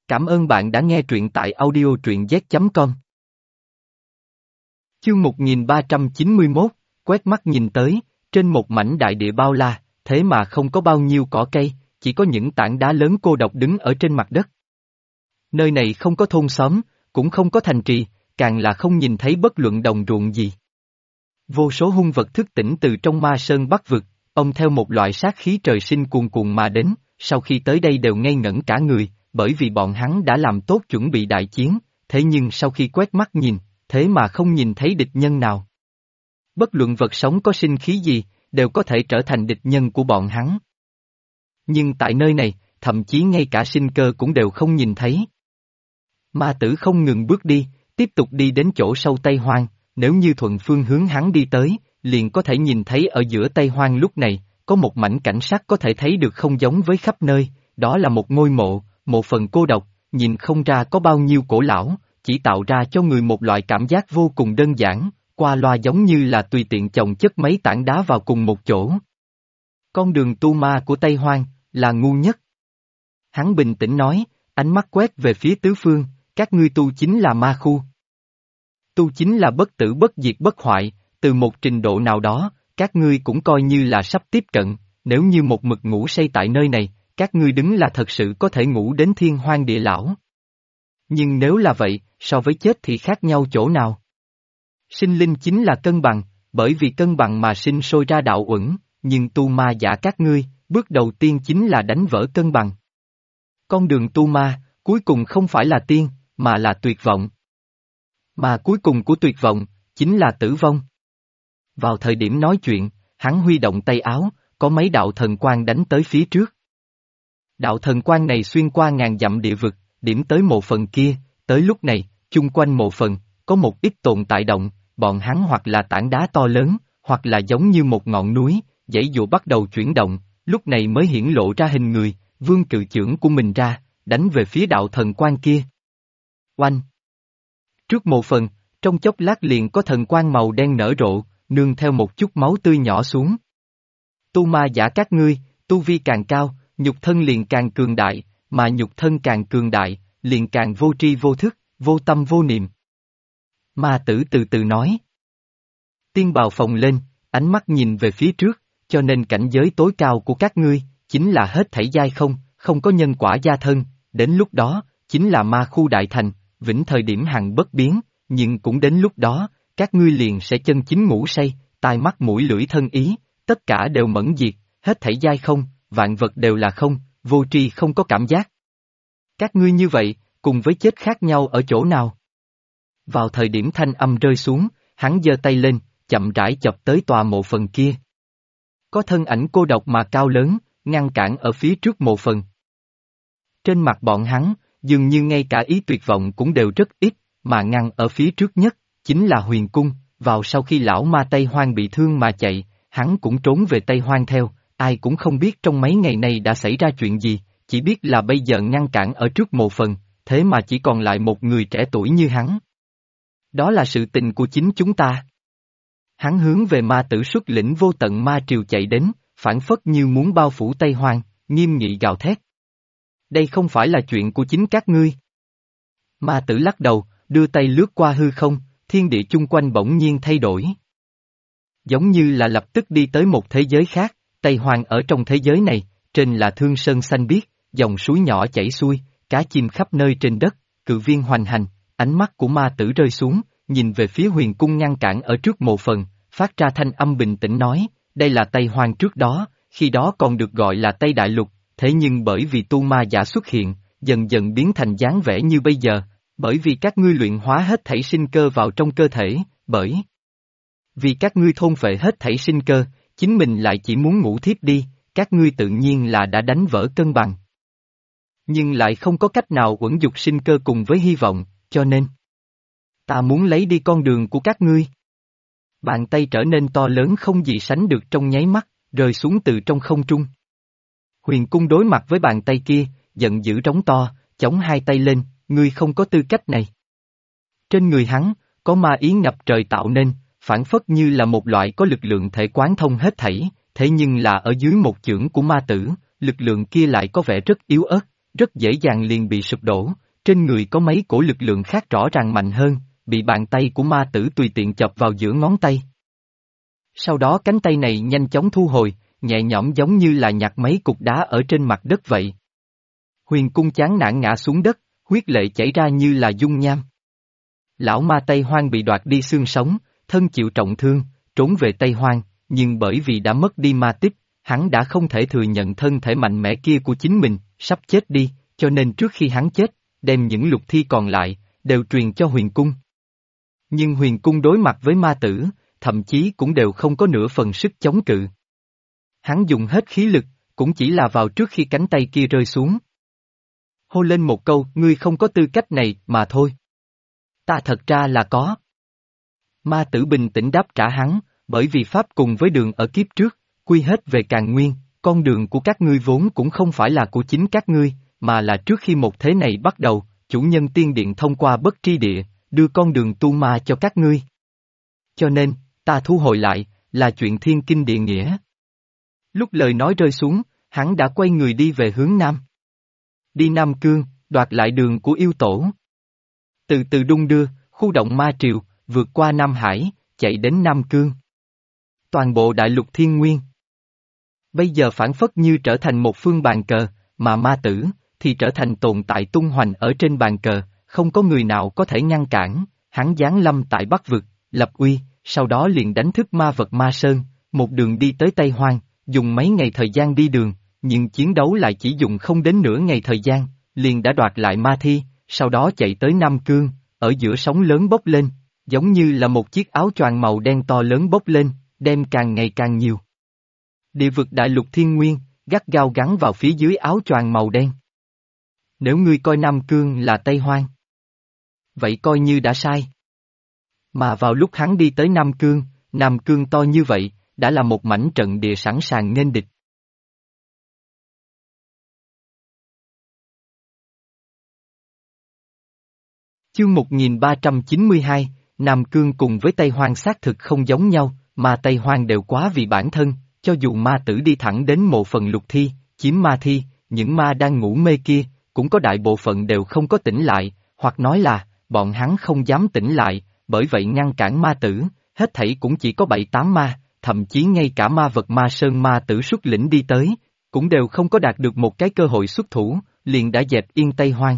Cảm ơn bạn đã nghe truyện tại audio truyện z.com. Chương 1391, quét mắt nhìn tới, trên một mảnh đại địa bao la, thế mà không có bao nhiêu cỏ cây, chỉ có những tảng đá lớn cô độc đứng ở trên mặt đất. Nơi này không có thôn xóm, cũng không có thành trì, càng là không nhìn thấy bất luận đồng ruộng gì. Vô số hung vật thức tỉnh từ trong ma sơn bắc vực, ông theo một loại sát khí trời sinh cuồn cuộn mà đến, sau khi tới đây đều ngây ngẩn cả người, bởi vì bọn hắn đã làm tốt chuẩn bị đại chiến, thế nhưng sau khi quét mắt nhìn, thế mà không nhìn thấy địch nhân nào. Bất luận vật sống có sinh khí gì, đều có thể trở thành địch nhân của bọn hắn. Nhưng tại nơi này, thậm chí ngay cả sinh cơ cũng đều không nhìn thấy. Ma tử không ngừng bước đi, tiếp tục đi đến chỗ sâu Tây Hoang, nếu như thuận phương hướng hắn đi tới, liền có thể nhìn thấy ở giữa Tây Hoang lúc này, có một mảnh cảnh sắc có thể thấy được không giống với khắp nơi, đó là một ngôi mộ, một phần cô độc, nhìn không ra có bao nhiêu cổ lão, chỉ tạo ra cho người một loại cảm giác vô cùng đơn giản, qua loa giống như là tùy tiện chồng chất mấy tảng đá vào cùng một chỗ. Con đường tu ma của Tây Hoang, là ngu nhất. Hắn bình tĩnh nói, ánh mắt quét về phía tứ phương, các ngươi tu chính là ma khu. Tu chính là bất tử bất diệt bất hoại, từ một trình độ nào đó, các ngươi cũng coi như là sắp tiếp cận, nếu như một mực ngủ say tại nơi này, các ngươi đứng là thật sự có thể ngủ đến thiên hoang địa lão. Nhưng nếu là vậy, so với chết thì khác nhau chỗ nào? Sinh linh chính là cân bằng, bởi vì cân bằng mà sinh sôi ra đạo uẩn, nhưng tu ma giả các ngươi, bước đầu tiên chính là đánh vỡ cân bằng. Con đường tu ma, cuối cùng không phải là tiên, mà là tuyệt vọng. Mà cuối cùng của tuyệt vọng, chính là tử vong. Vào thời điểm nói chuyện, hắn huy động tay áo, có mấy đạo thần quang đánh tới phía trước. Đạo thần quang này xuyên qua ngàn dặm địa vực, điểm tới mộ phần kia, tới lúc này, chung quanh mộ phần, có một ít tồn tại động, bọn hắn hoặc là tảng đá to lớn, hoặc là giống như một ngọn núi, dãy dụa bắt đầu chuyển động, lúc này mới hiển lộ ra hình người, vương cự chưởng của mình ra, đánh về phía đạo thần quang kia. Oanh! Trước mộ phần, trong chốc lát liền có thần quang màu đen nở rộ, nương theo một chút máu tươi nhỏ xuống. Tu ma giả các ngươi, tu vi càng cao, nhục thân liền càng cường đại, mà nhục thân càng cường đại, liền càng vô tri vô thức, vô tâm vô niệm. Ma tử từ từ nói. Tiên bào phồng lên, ánh mắt nhìn về phía trước, cho nên cảnh giới tối cao của các ngươi, chính là hết thảy giai không, không có nhân quả gia thân, đến lúc đó, chính là ma khu đại thành, vĩnh thời điểm hằng bất biến, nhưng cũng đến lúc đó, các ngươi liền sẽ chân chính ngủ say, tai mắt mũi lưỡi thân ý, tất cả đều mẫn diệt, hết thảy giai không, vạn vật đều là không, vô tri không có cảm giác. Các ngươi như vậy, cùng với chết khác nhau ở chỗ nào? Vào thời điểm thanh âm rơi xuống, hắn giơ tay lên, chậm rãi chọc tới tòa mộ phần kia. Có thân ảnh cô độc mà cao lớn, ngăn cản ở phía trước mộ phần. Trên mặt bọn hắn, dường như ngay cả ý tuyệt vọng cũng đều rất ít, mà ngăn ở phía trước nhất, chính là Huyền Cung, vào sau khi lão ma Tây Hoang bị thương mà chạy, hắn cũng trốn về Tây Hoang theo, ai cũng không biết trong mấy ngày này đã xảy ra chuyện gì, chỉ biết là bây giờ ngăn cản ở trước mộ phần, thế mà chỉ còn lại một người trẻ tuổi như hắn. Đó là sự tình của chính chúng ta. Hắn hướng về ma tử xuất lĩnh vô tận ma triều chạy đến, phản phất như muốn bao phủ Tây Hoang, nghiêm nghị gào thét. Đây không phải là chuyện của chính các ngươi. Ma tử lắc đầu, đưa tay lướt qua hư không, thiên địa chung quanh bỗng nhiên thay đổi. Giống như là lập tức đi tới một thế giới khác, Tây Hoang ở trong thế giới này, trên là thương sơn xanh biếc, dòng suối nhỏ chảy xuôi, cá chim khắp nơi trên đất, cự viên hoành hành, ánh mắt của ma tử rơi xuống, nhìn về phía Huyền Cung ngăn cản ở trước mộ phần, phát ra thanh âm bình tĩnh nói, đây là Tây Hoang trước đó, khi đó còn được gọi là Tây Đại Lục, thế nhưng bởi vì tu ma giả xuất hiện, dần dần biến thành dáng vẻ như bây giờ, bởi vì các ngươi luyện hóa hết thảy sinh cơ vào trong cơ thể, bởi vì các ngươi thôn phệ hết thảy sinh cơ, chính mình lại chỉ muốn ngủ thiếp đi, các ngươi tự nhiên là đã đánh vỡ cân bằng. Nhưng lại không có cách nào uẩn dục sinh cơ cùng với hy vọng, cho nên ta muốn lấy đi con đường của các ngươi. Bàn tay trở nên to lớn không gì sánh được trong nháy mắt, rơi xuống từ trong không trung. Huyền Cung đối mặt với bàn tay kia, giận dữ trống to, chống hai tay lên, ngươi không có tư cách này. Trên người hắn, có ma ý ngập trời tạo nên, phản phất như là một loại có lực lượng thể quán thông hết thảy, thế nhưng là ở dưới một chưởng của ma tử, lực lượng kia lại có vẻ rất yếu ớt, rất dễ dàng liền bị sụp đổ, trên người có mấy cổ lực lượng khác rõ ràng mạnh hơn, bị bàn tay của ma tử tùy tiện chọc vào giữa ngón tay. Sau đó cánh tay này nhanh chóng thu hồi, nhẹ nhõm giống như là nhặt mấy cục đá ở trên mặt đất vậy. Huyền cung chán nản ngã xuống đất, huyết lệ chảy ra như là dung nham. Lão ma Tây Hoang bị đoạt đi xương sống, thân chịu trọng thương, trốn về Tây Hoang, nhưng bởi vì đã mất đi ma tích, hắn đã không thể thừa nhận thân thể mạnh mẽ kia của chính mình, sắp chết đi, cho nên trước khi hắn chết, đem những lục thi còn lại, đều truyền cho huyền cung. Nhưng huyền cung đối mặt với ma tử, thậm chí cũng đều không có nửa phần sức chống cự. Hắn dùng hết khí lực, cũng chỉ là vào trước khi cánh tay kia rơi xuống. Hô lên một câu, ngươi không có tư cách này, mà thôi. Ta thật ra là có. Ma tử bình tĩnh đáp trả hắn, bởi vì Pháp cùng với đường ở kiếp trước, quy hết về Càn Nguyên, con đường của các ngươi vốn cũng không phải là của chính các ngươi, mà là trước khi một thế này bắt đầu, chủ nhân tiên điện thông qua bất tri địa, đưa con đường tu ma cho các ngươi. Cho nên, ta thu hồi lại, là chuyện thiên kinh địa nghĩa. Lúc lời nói rơi xuống, hắn đã quay người đi về hướng Nam. Đi Nam Cương, đoạt lại đường của yêu tổ. Từ từ đung đưa, khu động ma triều, vượt qua Nam Hải, chạy đến Nam Cương. Toàn bộ đại lục thiên nguyên. Bây giờ phản phất như trở thành một phương bàn cờ, mà ma tử, thì trở thành tồn tại tung hoành ở trên bàn cờ, không có người nào có thể ngăn cản, hắn giáng lâm tại Bắc Vực, lập uy, sau đó liền đánh thức ma vật Ma Sơn, một đường đi tới Tây Hoang, dùng mấy ngày thời gian đi đường, nhưng chiến đấu lại chỉ dùng không đến nửa ngày thời gian, liền đã đoạt lại ma thi, sau đó chạy tới Nam Cương, ở giữa sóng lớn bốc lên, giống như là một chiếc áo choàng màu đen to lớn bốc lên, đem càng ngày càng nhiều. Địa vực đại lục thiên nguyên, gắt gao gắn vào phía dưới áo choàng màu đen. Nếu ngươi coi Nam Cương là Tây Hoang, vậy coi như đã sai. Mà vào lúc hắn đi tới Nam Cương to như vậy, đã là một mảnh trận địa sẵn sàng nghênh địch. Chương 1392, Nam Cương cùng với Tây Hoang xác thực không giống nhau, mà Tây Hoang đều quá vì bản thân, cho dù ma tử đi thẳng đến mộ phần lục thi, chiếm ma thi, những ma đang ngủ mê kia, cũng có đại bộ phận đều không có tỉnh lại, hoặc nói là, bọn hắn không dám tỉnh lại, bởi vậy ngăn cản ma tử, hết thảy cũng chỉ có 7-8 ma, thậm chí ngay cả ma vật Ma Sơn ma tử xuất lĩnh đi tới, cũng đều không có đạt được một cái cơ hội xuất thủ, liền đã dẹp yên Tây Hoang.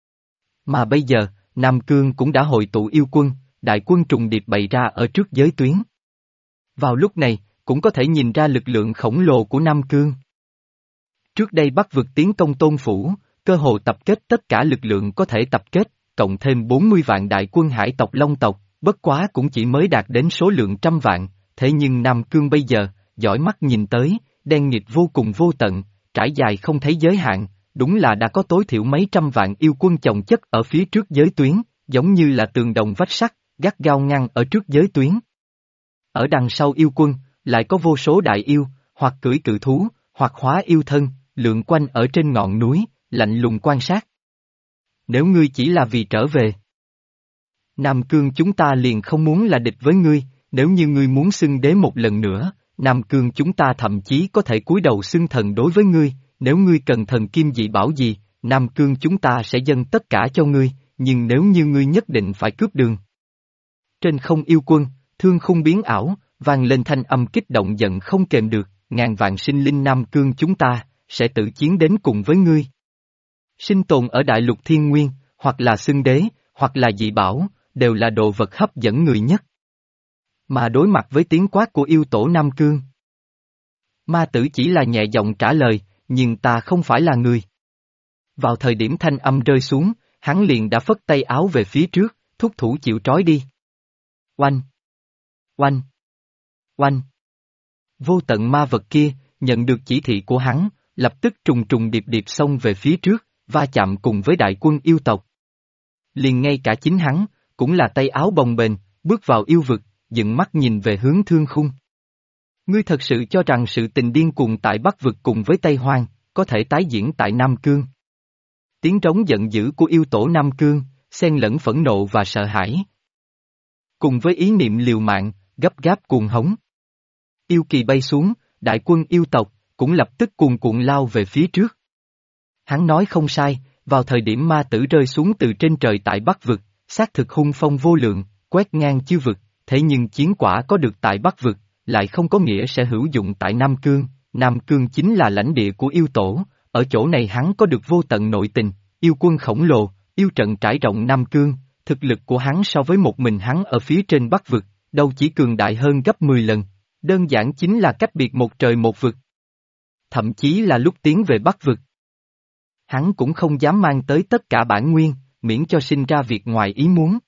Mà bây giờ, Nam Cương cũng đã hội tụ yêu quân, đại quân trùng điệp bày ra ở trước giới tuyến. Vào lúc này, cũng có thể nhìn ra lực lượng khổng lồ của Nam Cương. Trước đây Bắc Vực tiến công Tôn Phủ, cơ hồ tập kết tất cả lực lượng có thể tập kết, cộng thêm 40 vạn đại quân hải tộc Long tộc, bất quá cũng chỉ mới đạt đến số lượng trăm vạn, thế nhưng Nam Cương bây giờ, dõi mắt nhìn tới, đen nghịt vô cùng vô tận, trải dài không thấy giới hạn, đúng là đã có tối thiểu mấy trăm vạn yêu quân chồng chất ở phía trước giới tuyến, giống như là tường đồng vách sắt, gắt gao ngăn ở trước giới tuyến. Ở đằng sau yêu quân, lại có vô số đại yêu, hoặc cưỡi cự thú, hoặc hóa yêu thân, lượn quanh ở trên ngọn núi, lạnh lùng quan sát. Nếu ngươi chỉ là vì trở về Nam Cương chúng ta liền không muốn là địch với ngươi, nếu như ngươi muốn xưng đế một lần nữa, Nam Cương chúng ta thậm chí có thể cúi đầu xưng thần đối với ngươi, nếu ngươi cần thần kim dị bảo gì, Nam Cương chúng ta sẽ dâng tất cả cho ngươi, nhưng nếu như ngươi nhất định phải cướp đường. Trên không yêu quân, thương khung biến ảo, vang lên thanh âm kích động giận không kềm được, ngàn vạn sinh linh Nam Cương chúng ta, sẽ tự chiến đến cùng với ngươi. Sinh tồn ở đại lục thiên nguyên, hoặc là xưng đế, hoặc là dị bảo, đều là đồ vật hấp dẫn người nhất. Mà đối mặt với tiếng quát của yêu tổ Nam Cương, ma tử chỉ là nhẹ giọng trả lời, nhưng ta không phải là người. Vào thời điểm thanh âm rơi xuống, hắn liền đã phất tay áo về phía trước, thúc thủ chịu trói đi. Oanh! Oanh! Oanh! Vô tận ma vật kia, nhận được chỉ thị của hắn, lập tức trùng trùng điệp điệp xông về phía trước, va chạm cùng với đại quân yêu tộc. Liền ngay cả chính hắn, cũng là tay áo bồng bềnh, bước vào yêu vực, dựng mắt nhìn về hướng thương khung. Ngươi thật sự cho rằng sự tình điên cuồng tại Bắc Vực cùng với Tây Hoang, có thể tái diễn tại Nam Cương? Tiếng trống giận dữ của yêu tổ Nam Cương, xen lẫn phẫn nộ và sợ hãi. Cùng với ý niệm liều mạng, gấp gáp cuồng hống. Yêu kỳ bay xuống, đại quân yêu tộc, cũng lập tức cuồn cuộn lao về phía trước. Hắn nói không sai, vào thời điểm ma tử rơi xuống từ trên trời tại Bắc Vực, xác thực hung phong vô lượng, quét ngang chư vực, thế nhưng chiến quả có được tại Bắc Vực, lại không có nghĩa sẽ hữu dụng tại Nam Cương. Nam Cương chính là lãnh địa của yêu tổ, ở chỗ này hắn có được vô tận nội tình, yêu quân khổng lồ, yêu trận trải rộng Nam Cương, thực lực của hắn so với một mình hắn ở phía trên Bắc Vực, đâu chỉ cường đại hơn gấp 10 lần, đơn giản chính là cách biệt một trời một vực. Thậm chí là lúc tiến về Bắc Vực, hắn cũng không dám mang tới tất cả bản nguyên, miễn cho sinh ra việc ngoài ý muốn.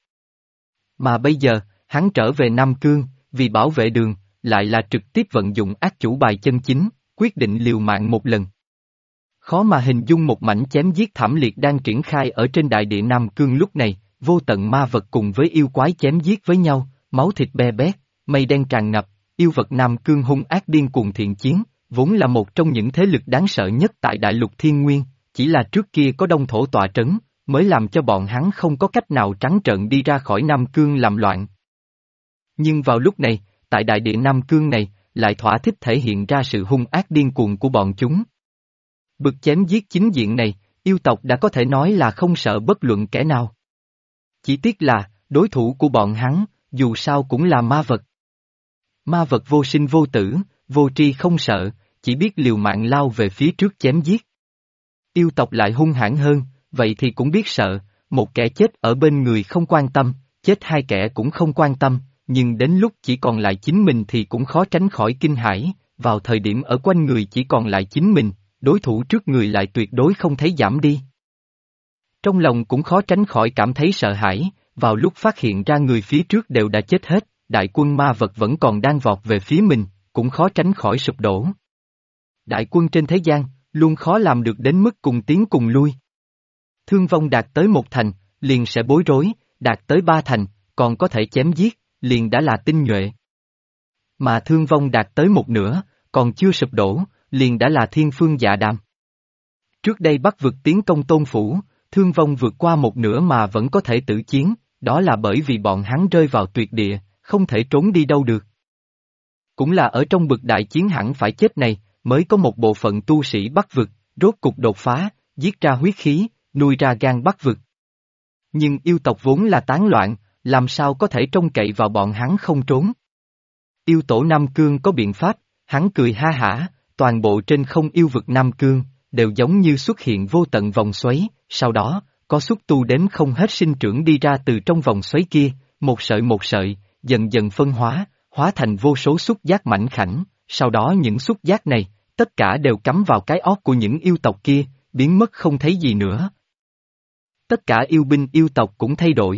Mà bây giờ, hắn trở về Nam Cương, vì bảo vệ đường, lại là trực tiếp vận dụng ác chủ bài chân chính, quyết định liều mạng một lần. Khó mà hình dung một mảnh chém giết thảm liệt đang triển khai ở trên đại địa Nam Cương lúc này, vô tận ma vật cùng với yêu quái chém giết với nhau, máu thịt be bét, mây đen tràn ngập, yêu vật Nam Cương hung ác điên cuồng thiện chiến, vốn là một trong những thế lực đáng sợ nhất tại đại lục thiên nguyên, chỉ là trước kia có đông thổ tọa trấn, mới làm cho bọn hắn không có cách nào trắng trợn đi ra khỏi Nam Cương làm loạn. Nhưng vào lúc này, tại đại địa Nam Cương này, lại thỏa thích thể hiện ra sự hung ác điên cuồng của bọn chúng. Bực chém giết chính diện này, yêu tộc đã có thể nói là không sợ bất luận kẻ nào. Chỉ tiếc là, đối thủ của bọn hắn, dù sao cũng là ma vật. Ma vật vô sinh vô tử, vô tri không sợ, chỉ biết liều mạng lao về phía trước chém giết. Yêu tộc lại hung hãn hơn, vậy thì cũng biết sợ, một kẻ chết ở bên người không quan tâm, chết hai kẻ cũng không quan tâm, nhưng đến lúc chỉ còn lại chính mình thì cũng khó tránh khỏi kinh hãi, vào thời điểm ở quanh người chỉ còn lại chính mình, đối thủ trước người lại tuyệt đối không thấy giảm đi. Trong lòng cũng khó tránh khỏi cảm thấy sợ hãi, vào lúc phát hiện ra người phía trước đều đã chết hết, đại quân ma vật vẫn còn đang vọt về phía mình, cũng khó tránh khỏi sụp đổ. Đại quân trên thế gian, luôn khó làm được đến mức cùng tiến cùng lui. Thương vong đạt tới 1 thành, liền sẽ bối rối, đạt tới 3 thành, còn có thể chém giết, liền đã là tinh nhuệ. Mà thương vong đạt tới 1/2, còn chưa sụp đổ, liền đã là thiên phương dạ đàm. Trước đây Bắc Vực tiến công Tôn Phủ, thương vong vượt qua 1/2 mà vẫn có thể tử chiến, đó là bởi vì bọn hắn rơi vào tuyệt địa, không thể trốn đi đâu được. Cũng là ở trong bực đại chiến hẳn phải chết này, mới có một bộ phận tu sĩ Bắc Vực, rốt cục đột phá, giết ra huyết khí, nuôi ra gan Bắc Vực. Nhưng yêu tộc vốn là tán loạn, làm sao có thể trông cậy vào bọn hắn không trốn. Yêu tổ Nam Cương có biện pháp, hắn cười ha hả, toàn bộ trên không yêu vực Nam Cương, đều giống như xuất hiện vô tận vòng xoáy, sau đó, có xúc tu đếm không hết sinh trưởng đi ra từ trong vòng xoáy kia, một sợi, dần dần phân hóa, hóa thành vô số xúc giác mảnh khảnh, sau đó những xúc giác này, tất cả đều cắm vào cái ót của những yêu tộc kia, biến mất không thấy gì nữa. Tất cả yêu binh yêu tộc cũng thay đổi.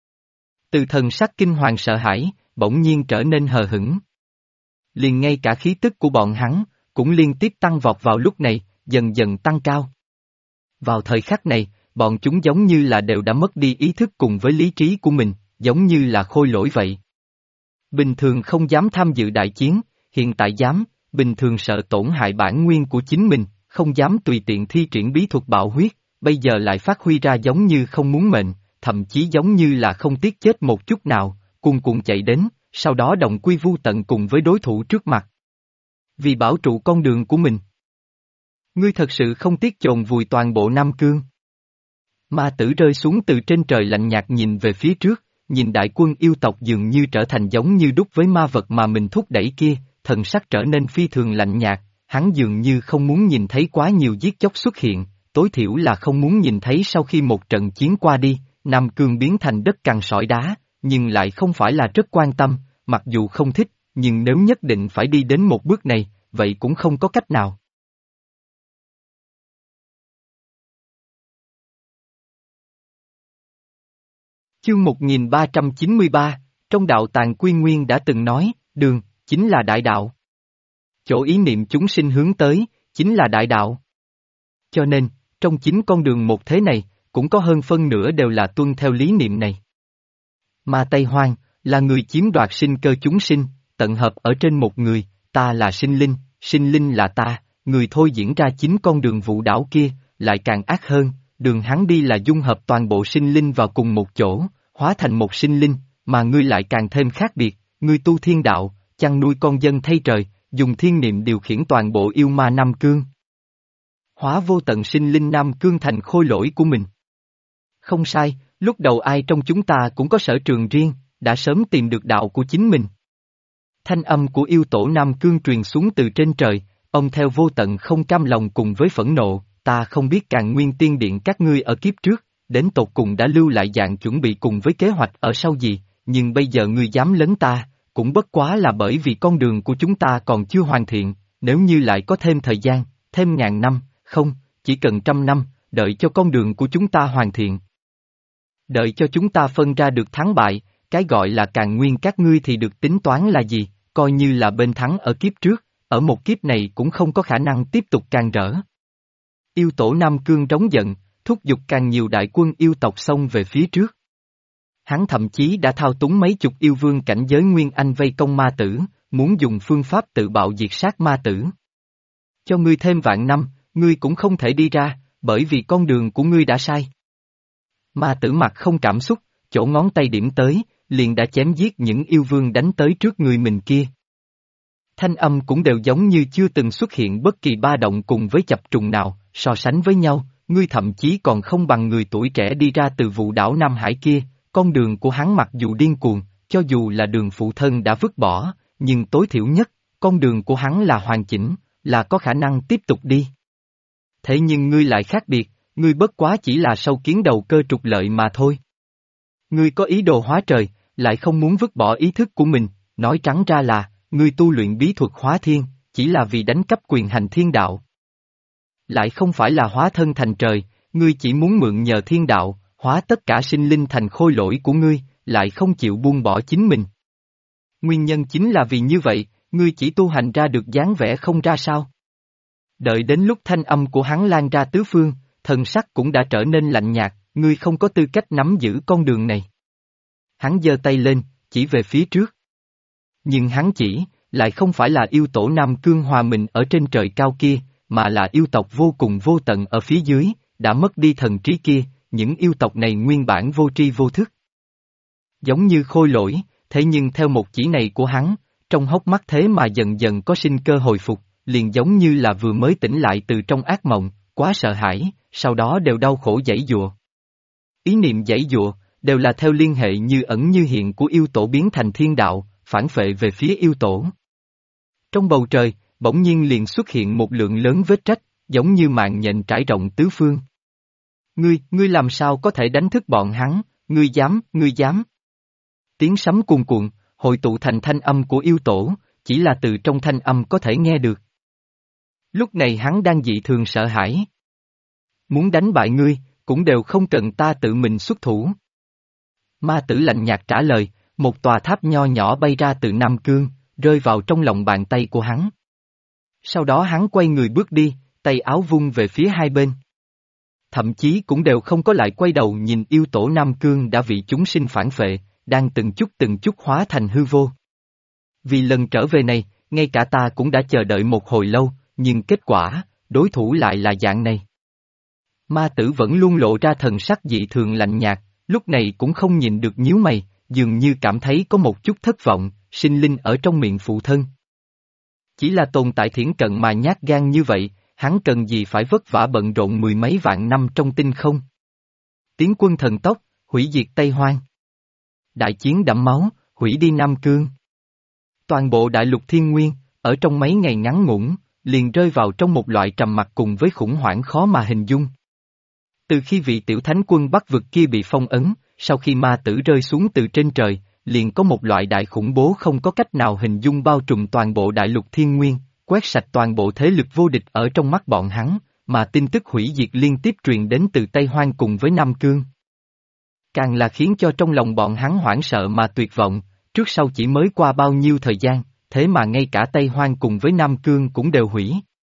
Từ thần sắc kinh hoàng sợ hãi, bỗng nhiên trở nên hờ hững. Liền ngay cả khí tức của bọn hắn, cũng liên tiếp tăng vọt vào lúc này, dần dần tăng cao. Vào thời khắc này, bọn chúng giống như là đều đã mất đi ý thức cùng với lý trí của mình, giống như là khôi lỗi vậy. Bình thường không dám tham dự đại chiến, hiện tại dám, bình thường sợ tổn hại bản nguyên của chính mình, không dám tùy tiện thi triển bí thuật bạo huyết, bây giờ lại phát huy ra giống như không muốn mệnh, thậm chí giống như là không tiếc chết một chút nào, cuồn cuộn chạy đến, sau đó đồng quy vu tận cùng với đối thủ trước mặt. Vì bảo trụ con đường của mình. Ngươi thật sự không tiếc chôn vùi toàn bộ Nam Cương. Ma tử rơi xuống từ trên trời lạnh nhạt nhìn về phía trước, nhìn đại quân yêu tộc dường như trở thành giống như đúc với ma vật mà mình thúc đẩy kia, thần sắc trở nên phi thường lạnh nhạt, hắn dường như không muốn nhìn thấy quá nhiều giết chóc xuất hiện, tối thiểu là không muốn nhìn thấy sau khi một trận chiến qua đi, Nam Cương biến thành đất cằn sỏi đá, nhưng lại không phải là rất quan tâm, mặc dù không thích, nhưng nếu nhất định phải đi đến một bước này, vậy cũng không có cách nào. Chương 1393, trong đạo Tàng Quy Nguyên đã từng nói, đường, chính là đại đạo. Chỗ ý niệm chúng sinh hướng tới, chính là đại đạo. Cho nên, trong chính con đường một thế này, cũng có hơn phân nửa đều là tuân theo lý niệm này. Mà Tây Hoang, là người chiếm đoạt sinh cơ chúng sinh, tận hợp ở trên một người, ta là sinh linh là ta, người thôi diễn ra chính con đường vũ đảo kia, lại càng ác hơn, đường hắn đi là dung hợp toàn bộ sinh linh vào cùng một chỗ, hóa thành một sinh linh, mà ngươi lại càng thêm khác biệt, ngươi tu thiên đạo, chăn nuôi con dân thay trời, dùng thiên niệm điều khiển toàn bộ yêu ma Nam Cương. Hóa vô tận sinh linh Nam Cương thành khôi lỗi của mình. Không sai, lúc đầu ai trong chúng ta cũng có sở trường riêng, đã sớm tìm được đạo của chính mình. Thanh âm của yêu tổ Nam Cương truyền xuống từ trên trời, ông theo vô tận không cam lòng cùng với phẫn nộ, ta không biết Càn Nguyên Tiên Điện các ngươi ở kiếp trước, đến tột cùng đã lưu lại dạng chuẩn bị cùng với kế hoạch ở sau gì, nhưng bây giờ ngươi dám lấn ta, cũng bất quá là bởi vì con đường của chúng ta còn chưa hoàn thiện, nếu như lại có thêm thời gian, thêm ngàn năm, không, chỉ cần 100 năm, đợi cho con đường của chúng ta hoàn thiện. Đợi cho chúng ta phân ra được thắng bại, cái gọi là Càn Nguyên các ngươi thì được tính toán là gì, coi như là bên thắng ở kiếp trước, ở một kiếp này cũng không có khả năng tiếp tục can rỡ. Yêu tổ Nam Cương trống giận, thúc giục càng nhiều đại quân yêu tộc xông về phía trước. Hắn thậm chí đã thao túng mấy chục yêu vương cảnh giới Nguyên Anh vây công ma tử, muốn dùng phương pháp tự bạo diệt sát ma tử. Cho ngươi thêm vạn năm, ngươi cũng không thể đi ra, bởi vì con đường của ngươi đã sai. Ma tử mặt không cảm xúc, chỗ ngón tay điểm tới, liền đã chém giết những yêu vương đánh tới trước người mình kia. Thanh âm cũng đều giống như chưa từng xuất hiện bất kỳ ba động cùng với chập trùng nào, so sánh với nhau, ngươi thậm chí còn không bằng người tuổi trẻ đi ra từ vụ đảo Nam Hải kia, con đường của hắn mặc dù điên cuồng, cho dù là đường phụ thân đã vứt bỏ, nhưng tối thiểu nhất, con đường của hắn là hoàn chỉnh, là có khả năng tiếp tục đi. Thế nhưng ngươi lại khác biệt, ngươi bất quá chỉ là sâu kiến đầu cơ trục lợi mà thôi. Ngươi có ý đồ hóa trời, lại không muốn vứt bỏ ý thức của mình, nói trắng ra là, ngươi tu luyện bí thuật hóa thiên, chỉ là vì đánh cắp quyền hành thiên đạo. Lại không phải là hóa thân thành trời, ngươi chỉ muốn mượn nhờ thiên đạo, hóa tất cả sinh linh thành khôi lỗi của ngươi, lại không chịu buông bỏ chính mình. Nguyên nhân chính là vì như vậy, ngươi chỉ tu hành ra được dáng vẻ không ra sao. Đợi đến lúc thanh âm của hắn lan ra tứ phương, thần sắc cũng đã trở nên lạnh nhạt, ngươi không có tư cách nắm giữ con đường này. Hắn giơ tay lên, chỉ về phía trước. Nhưng hắn chỉ, lại không phải là yêu tổ Nam Cương hòa mình ở trên trời cao kia, mà là yêu tộc vô cùng vô tận ở phía dưới, đã mất đi thần trí kia, những yêu tộc này nguyên bản vô tri vô thức. Giống như khôi lỗi, thế nhưng theo một chỉ này của hắn, trong hốc mắt thế mà dần dần có sinh cơ hồi phục, liền giống như là vừa mới tỉnh lại từ trong ác mộng, quá sợ hãi, sau đó đều đau khổ giãy giụa. Ý niệm giãy giụa, đều là theo liên hệ như ẩn như hiện của yêu tổ biến thành thiên đạo, phản phệ về phía yêu tổ. Trong bầu trời, bỗng nhiên liền xuất hiện một lượng lớn vết rách, giống như mạng nhện trải rộng tứ phương. Ngươi làm sao có thể đánh thức bọn hắn, ngươi dám. Tiếng sấm cuồn cuộn, hội tụ thành thanh âm của yêu tổ, chỉ là từ trong thanh âm có thể nghe được. Lúc này hắn đang dị thường sợ hãi. Muốn đánh bại ngươi, cũng đều không cần ta tự mình xuất thủ. Ma tử lạnh nhạt trả lời, một tòa tháp nho nhỏ bay ra từ Nam Cương, rơi vào trong lòng bàn tay của hắn. Sau đó hắn quay người bước đi, tay áo vung về phía hai bên. Thậm chí cũng đều không có lại quay đầu nhìn yêu tổ Nam Cương đã bị chúng sinh phản phệ, đang từng chút hóa thành hư vô. Vì lần trở về này, ngay cả ta cũng đã chờ đợi một hồi lâu, nhưng kết quả, đối thủ lại là dạng này. Ma tử vẫn luôn lộ ra thần sắc dị thường lạnh nhạt, lúc này cũng không nhìn được nhíu mày, dường như cảm thấy có một chút thất vọng, sinh linh ở trong miệng phụ thân. Chỉ là tồn tại thiển cận mà nhát gan như vậy, hắn cần gì phải vất vả bận rộn mười mấy vạn năm trong tinh không? Tiến quân thần tốc, hủy diệt Tây Hoang. Đại chiến đẫm máu, hủy đi Nam Cương. Toàn bộ đại lục thiên nguyên, ở trong mấy ngày ngắn ngủn, liền rơi vào trong một loại trầm mặc cùng với khủng hoảng khó mà hình dung. Từ khi vị tiểu thánh quân Bắc vực kia bị phong ấn, sau khi ma tử rơi xuống từ trên trời, liền có một loại đại khủng bố không có cách nào hình dung bao trùm toàn bộ đại lục thiên nguyên, quét sạch toàn bộ thế lực vô địch ở trong mắt bọn hắn, mà tin tức hủy diệt liên tiếp truyền đến từ Tây Hoang cùng với Nam Cương. Càng là khiến cho trong lòng bọn hắn hoảng sợ mà tuyệt vọng, trước sau chỉ mới qua bao nhiêu thời gian, thế mà ngay cả Tây Hoang cùng với Nam Cương cũng đều hủy.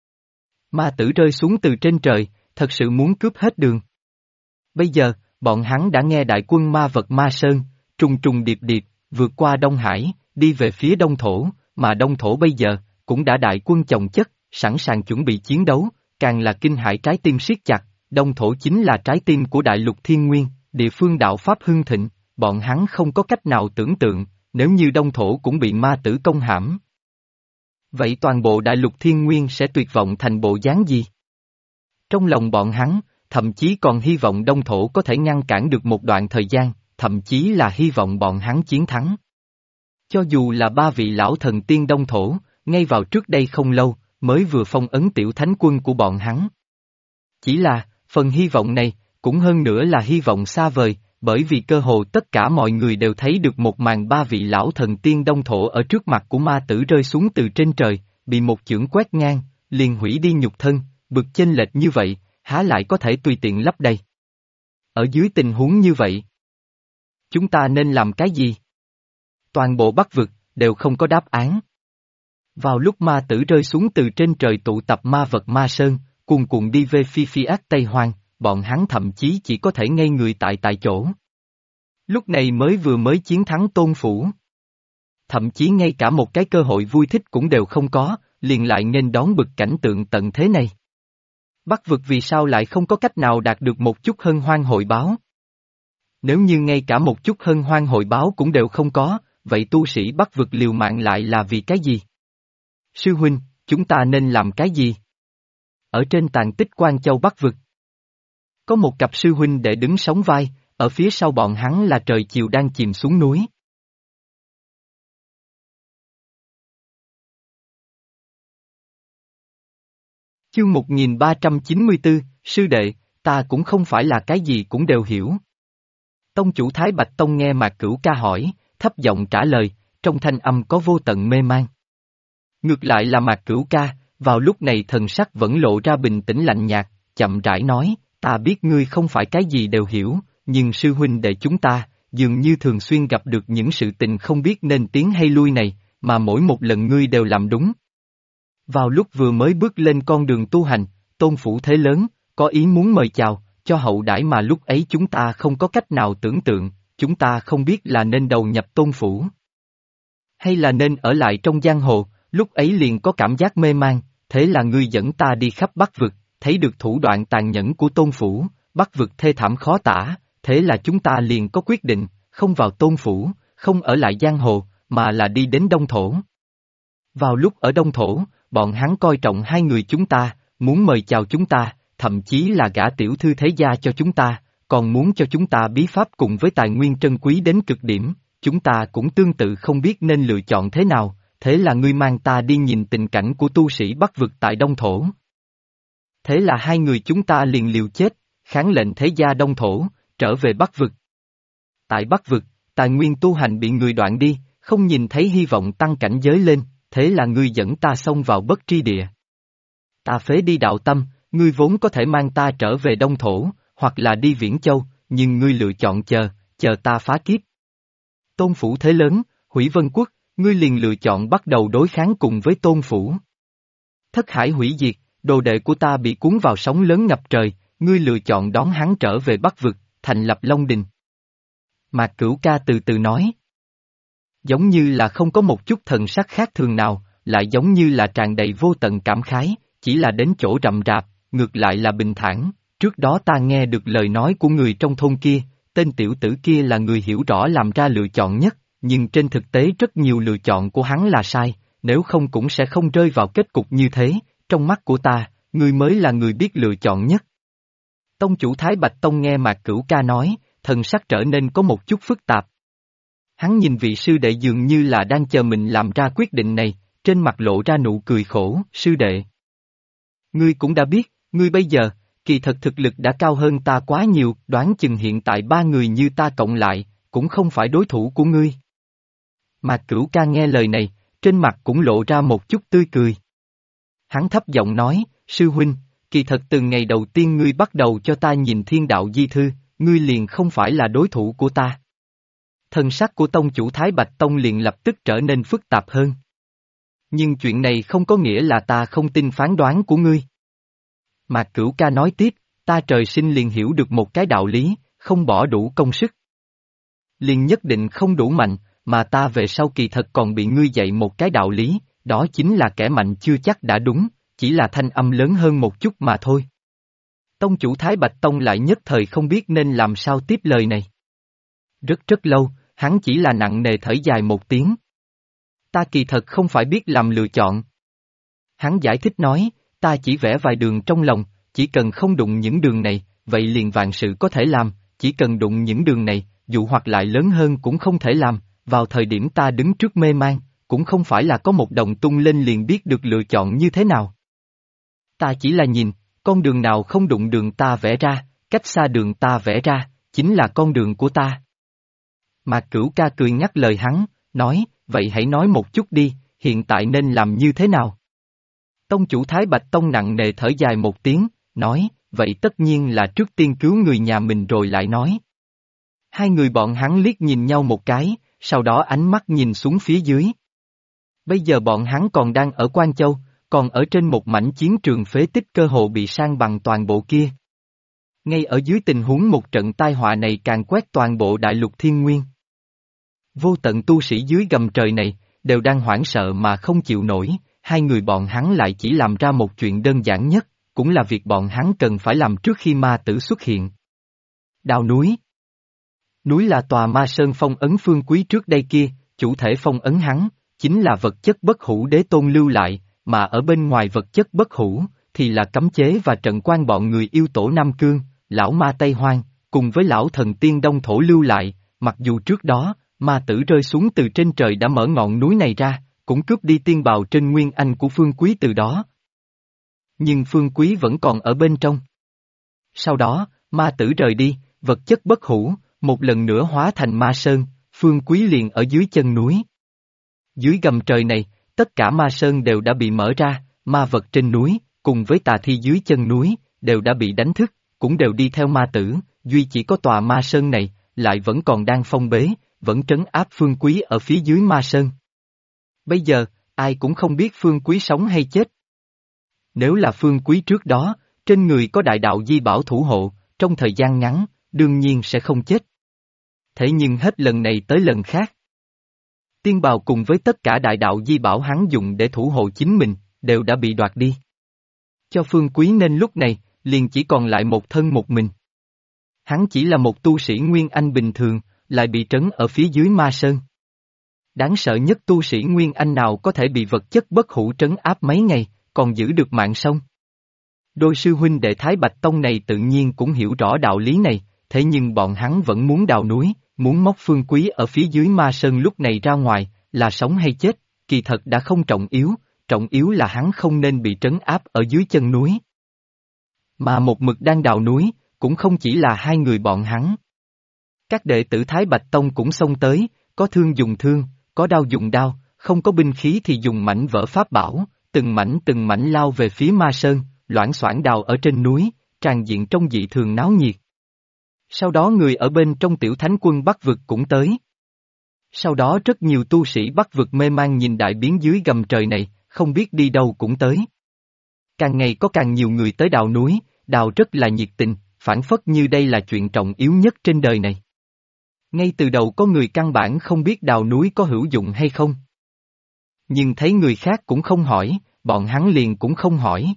Ma tử rơi xuống từ trên trời, thật sự muốn cướp hết đường. Bây giờ, bọn hắn đã nghe đại quân ma vật Ma Sơn, trùng trùng điệp điệp, vượt qua Đông Hải, đi về phía Đông Thổ, mà Đông Thổ bây giờ, cũng đã đại quân chồng chất, sẵn sàng chuẩn bị chiến đấu, càng là kinh hãi trái tim siết chặt, Đông Thổ chính là trái tim của đại lục thiên nguyên, địa phương đạo Pháp hưng thịnh, bọn hắn không có cách nào tưởng tượng, nếu như Đông Thổ cũng bị ma tử công hãm. Vậy toàn bộ đại lục thiên nguyên sẽ tuyệt vọng thành bộ dáng gì? Trong lòng bọn hắn, thậm chí còn hy vọng Đông Thổ có thể ngăn cản được một đoạn thời gian, thậm chí là hy vọng bọn hắn chiến thắng. Cho dù là ba vị lão thần tiên Đông Thổ, ngay vào trước đây không lâu, mới vừa phong ấn tiểu thánh quân của bọn hắn. Chỉ là, phần hy vọng này, cũng hơn nữa là hy vọng xa vời, bởi vì cơ hồ tất cả mọi người đều thấy được một màn ba vị lão thần tiên Đông Thổ ở trước mặt của ma tử rơi xuống từ trên trời, bị một chưởng quét ngang, liền hủy đi nhục thân, bực chênh lệch như vậy, há lại có thể tùy tiện lấp đầy. Ở dưới tình huống như vậy, chúng ta nên làm cái gì? Toàn bộ Bắc vực, đều không có đáp án. Vào lúc ma tử rơi xuống từ trên trời tụ tập ma vật ma sơn, cuồn cuộn đi về phi ác Tây Hoang, bọn hắn thậm chí chỉ có thể ngây người tại chỗ. Lúc này mới chiến thắng Tôn Phủ. Thậm chí ngay cả một cái cơ hội vui thích cũng đều không có, liền lại nên đón bực cảnh tượng tận thế này. Bắc vực vì sao lại không có cách nào đạt được một chút hân hoan hội báo? Nếu như ngay cả một chút hân hoan hội báo cũng đều không có, vậy tu sĩ Bắc vực liều mạng lại là vì cái gì? Sư huynh, chúng ta nên làm cái gì? Ở trên tàn tích Quan Châu Bắc vực, có một cặp sư huynh để đứng sóng vai, ở phía sau bọn hắn là trời chiều đang chìm xuống núi. Chương 1394, sư đệ, ta cũng không phải là cái gì cũng đều hiểu. Tông chủ Thái Bạch Tông nghe Mạc Cửu Ca hỏi, thấp giọng trả lời, trong thanh âm có vô tận mê man. Ngược lại là Mạc Cửu Ca, vào lúc này thần sắc vẫn lộ ra bình tĩnh lạnh nhạt, chậm rãi nói, ta biết ngươi không phải cái gì đều hiểu, nhưng sư huynh đệ chúng ta, dường như thường xuyên gặp được những sự tình không biết nên tiến hay lui này, mà mỗi một lần ngươi đều làm đúng. Vào lúc vừa mới bước lên con đường tu hành, Tôn Phủ thế lớn, có ý muốn mời chào, cho hậu đãi mà lúc ấy chúng ta không có cách nào tưởng tượng, chúng ta không biết là nên đầu nhập Tôn Phủ. Hay là nên ở lại trong giang hồ, lúc ấy liền có cảm giác mê man, thế là ngươi dẫn ta đi khắp Bắc vực, thấy được thủ đoạn tàn nhẫn của Tôn Phủ, Bắc vực thê thảm khó tả, thế là chúng ta liền có quyết định, không vào Tôn Phủ, không ở lại giang hồ, mà là đi đến Đông Thổ. Vào lúc ở Đông Thổ, bọn hắn coi trọng hai người chúng ta, muốn mời chào chúng ta, thậm chí là gả tiểu thư thế gia cho chúng ta, còn muốn cho chúng ta bí pháp cùng với tài nguyên trân quý đến cực điểm, chúng ta cũng tương tự không biết nên lựa chọn thế nào, thế là ngươi mang ta đi nhìn tình cảnh của tu sĩ Bắc vực tại Đông Thổ. Thế là hai người chúng ta liền liều chết, kháng lệnh thế gia Đông Thổ, trở về Bắc vực. Tại Bắc vực, tài nguyên tu hành bị người đoạn đi, không nhìn thấy hy vọng tăng cảnh giới lên, thế là ngươi dẫn ta xông vào bất tri địa. Ta phế đi đạo tâm, ngươi vốn có thể mang ta trở về Đông Thổ, hoặc là đi Viễn Châu, nhưng ngươi lựa chọn chờ ta phá kiếp. Tôn Phủ thế lớn, hủy Vân Quốc, ngươi liền lựa chọn bắt đầu đối kháng cùng với Tôn Phủ. Thất Hải hủy diệt, đồ đệ của ta bị cuốn vào sóng lớn ngập trời, ngươi lựa chọn đón hắn trở về Bắc vực, thành lập Long Đình. Mạc Cửu Ca từ từ nói. Giống như là không có một chút thần sắc khác thường nào, lại giống như là tràn đầy vô tận cảm khái, chỉ là đến chỗ rậm rạp, ngược lại là bình thản. Trước đó ta nghe được lời nói của người trong thôn kia, tên tiểu tử kia là người hiểu rõ làm ra lựa chọn nhất, nhưng trên thực tế rất nhiều lựa chọn của hắn là sai, nếu không cũng sẽ không rơi vào kết cục như thế, trong mắt của ta, ngươi mới là người biết lựa chọn nhất. Tông chủ Thái Bạch Tông nghe Mạc Cửu Ca nói, thần sắc trở nên có một chút phức tạp. Hắn nhìn vị sư đệ dường như là đang chờ mình làm ra quyết định này, trên mặt lộ ra nụ cười khổ, sư đệ. Ngươi cũng đã biết, ngươi bây giờ, kỳ thật thực lực đã cao hơn ta quá nhiều, đoán chừng hiện tại ba người như ta cộng lại, cũng không phải đối thủ của ngươi. Mạc Cửu Ca nghe lời này, trên mặt cũng lộ ra một chút tươi cười. Hắn thấp giọng nói, sư huynh, kỳ thật từ ngày đầu tiên ngươi bắt đầu cho ta nhìn thiên đạo di thư, ngươi liền không phải là đối thủ của ta. Thần sắc của tông chủ Thái Bạch Tông liền lập tức trở nên phức tạp hơn. Nhưng chuyện này không có nghĩa là ta không tin phán đoán của ngươi. Mạc Cửu Ca nói tiếp, ta trời sinh liền hiểu được một cái đạo lý, không bỏ đủ công sức. Liền nhất định không đủ mạnh, mà ta về sau kỳ thật còn bị ngươi dạy một cái đạo lý, đó chính là kẻ mạnh chưa chắc đã đúng, chỉ là thanh âm lớn hơn một chút mà thôi. Tông chủ Thái Bạch Tông lại nhất thời không biết nên làm sao tiếp lời này. Rất lâu, hắn chỉ là nặng nề thở dài một tiếng. Ta kỳ thật không phải biết làm lựa chọn. Hắn giải thích nói, ta chỉ vẽ vài đường trong lòng, chỉ cần không đụng những đường này, vậy liền vạn sự có thể làm, chỉ cần đụng những đường này, dụ hoặc lại lớn hơn cũng không thể làm, vào thời điểm ta đứng trước mê man, cũng không phải là có một đồng tung lên liền biết được lựa chọn như thế nào. Ta chỉ là nhìn, con đường nào không đụng đường ta vẽ ra, cách xa đường ta vẽ ra, chính là con đường của ta. Mạc Cửu Ca cười ngắt lời hắn, nói, vậy hãy nói một chút đi, hiện tại nên làm như thế nào? Tông chủ Thái Bạch Tông nặng nề thở dài một tiếng, nói, vậy tất nhiên là trước tiên cứu người nhà mình rồi lại nói. Hai người bọn hắn liếc nhìn nhau một cái, sau đó ánh mắt nhìn xuống phía dưới. Bây giờ bọn hắn còn đang ở Quan Châu, còn ở trên một mảnh chiến trường phế tích cơ hồ bị san bằng toàn bộ kia. Ngay ở dưới tình huống một trận tai họa này càng quét toàn bộ đại lục thiên nguyên. Vô tận tu sĩ dưới gầm trời này, đều đang hoảng sợ mà không chịu nổi, hai người bọn hắn lại chỉ làm ra một chuyện đơn giản nhất, cũng là việc bọn hắn cần phải làm trước khi ma tử xuất hiện. Đào núi. Núi là tòa ma sơn phong ấn Phương Quý trước đây kia, chủ thể phong ấn hắn, chính là vật chất bất hủ đế tôn lưu lại, mà ở bên ngoài vật chất bất hủ, thì là cấm chế và trận quan bọn người yêu tổ Nam Cương, lão ma Tây Hoang, cùng với lão thần tiên Đông Thổ lưu lại, mặc dù trước đó, ma tử rơi xuống từ trên trời đã mở ngọn núi này ra, cũng cướp đi tiên bào trên nguyên anh của Phương Quý từ đó. Nhưng Phương Quý vẫn còn ở bên trong. Sau đó, ma tử rời đi, vật chất bất hủ, một lần nữa hóa thành ma sơn, Phương Quý liền ở dưới chân núi. Dưới gầm trời này, tất cả ma sơn đều đã bị mở ra, ma vật trên núi, cùng với tà thi dưới chân núi, đều đã bị đánh thức, cũng đều đi theo ma tử, duy chỉ có tòa ma sơn này, lại vẫn còn đang phong bế, vẫn trấn áp Phương Quý ở phía dưới ma sơn. Bây giờ, ai cũng không biết Phương Quý sống hay chết. Nếu là Phương Quý trước đó, trên người có đại đạo di bảo thủ hộ, trong thời gian ngắn, đương nhiên sẽ không chết. Thế nhưng hết lần này tới lần khác. Tiên bào cùng với tất cả đại đạo di bảo hắn dùng để thủ hộ chính mình, đều đã bị đoạt đi. Cho Phương Quý nên lúc này, liền chỉ còn lại một thân một mình. Hắn chỉ là một tu sĩ Nguyên Anh bình thường, lại bị trấn ở phía dưới ma sơn. Đáng sợ nhất tu sĩ Nguyên Anh nào có thể bị vật chất bất hủ trấn áp mấy ngày, còn giữ được mạng sống. Đôi sư huynh đệ Thái Bạch Tông này tự nhiên cũng hiểu rõ đạo lý này, thế nhưng bọn hắn vẫn muốn đào núi, muốn móc Phương Quý ở phía dưới ma sơn lúc này ra ngoài, là sống hay chết, kỳ thật đã không trọng yếu là hắn không nên bị trấn áp ở dưới chân núi. Mà một mực đang đào núi, cũng không chỉ là hai người bọn hắn. Các đệ tử Thái Bạch Tông cũng xông tới, có thương dùng thương, có đao dùng đao, không có binh khí thì dùng mảnh vỡ pháp bảo, từng mảnh lao về phía ma sơn, loảng xoảng đào ở trên núi, tràn diện trong dị thường náo nhiệt. Sau đó người ở bên trong tiểu thánh quân Bắc Vực cũng tới. Sau đó rất nhiều tu sĩ Bắc Vực mê man nhìn đại biến dưới gầm trời này, không biết đi đâu cũng tới. Càng ngày có càng nhiều người tới đào núi, đào rất là nhiệt tình, phản phất như đây là chuyện trọng yếu nhất trên đời này. Ngay từ đầu có người căn bản không biết đào núi có hữu dụng hay không. Nhưng thấy người khác cũng không hỏi, bọn hắn liền cũng không hỏi.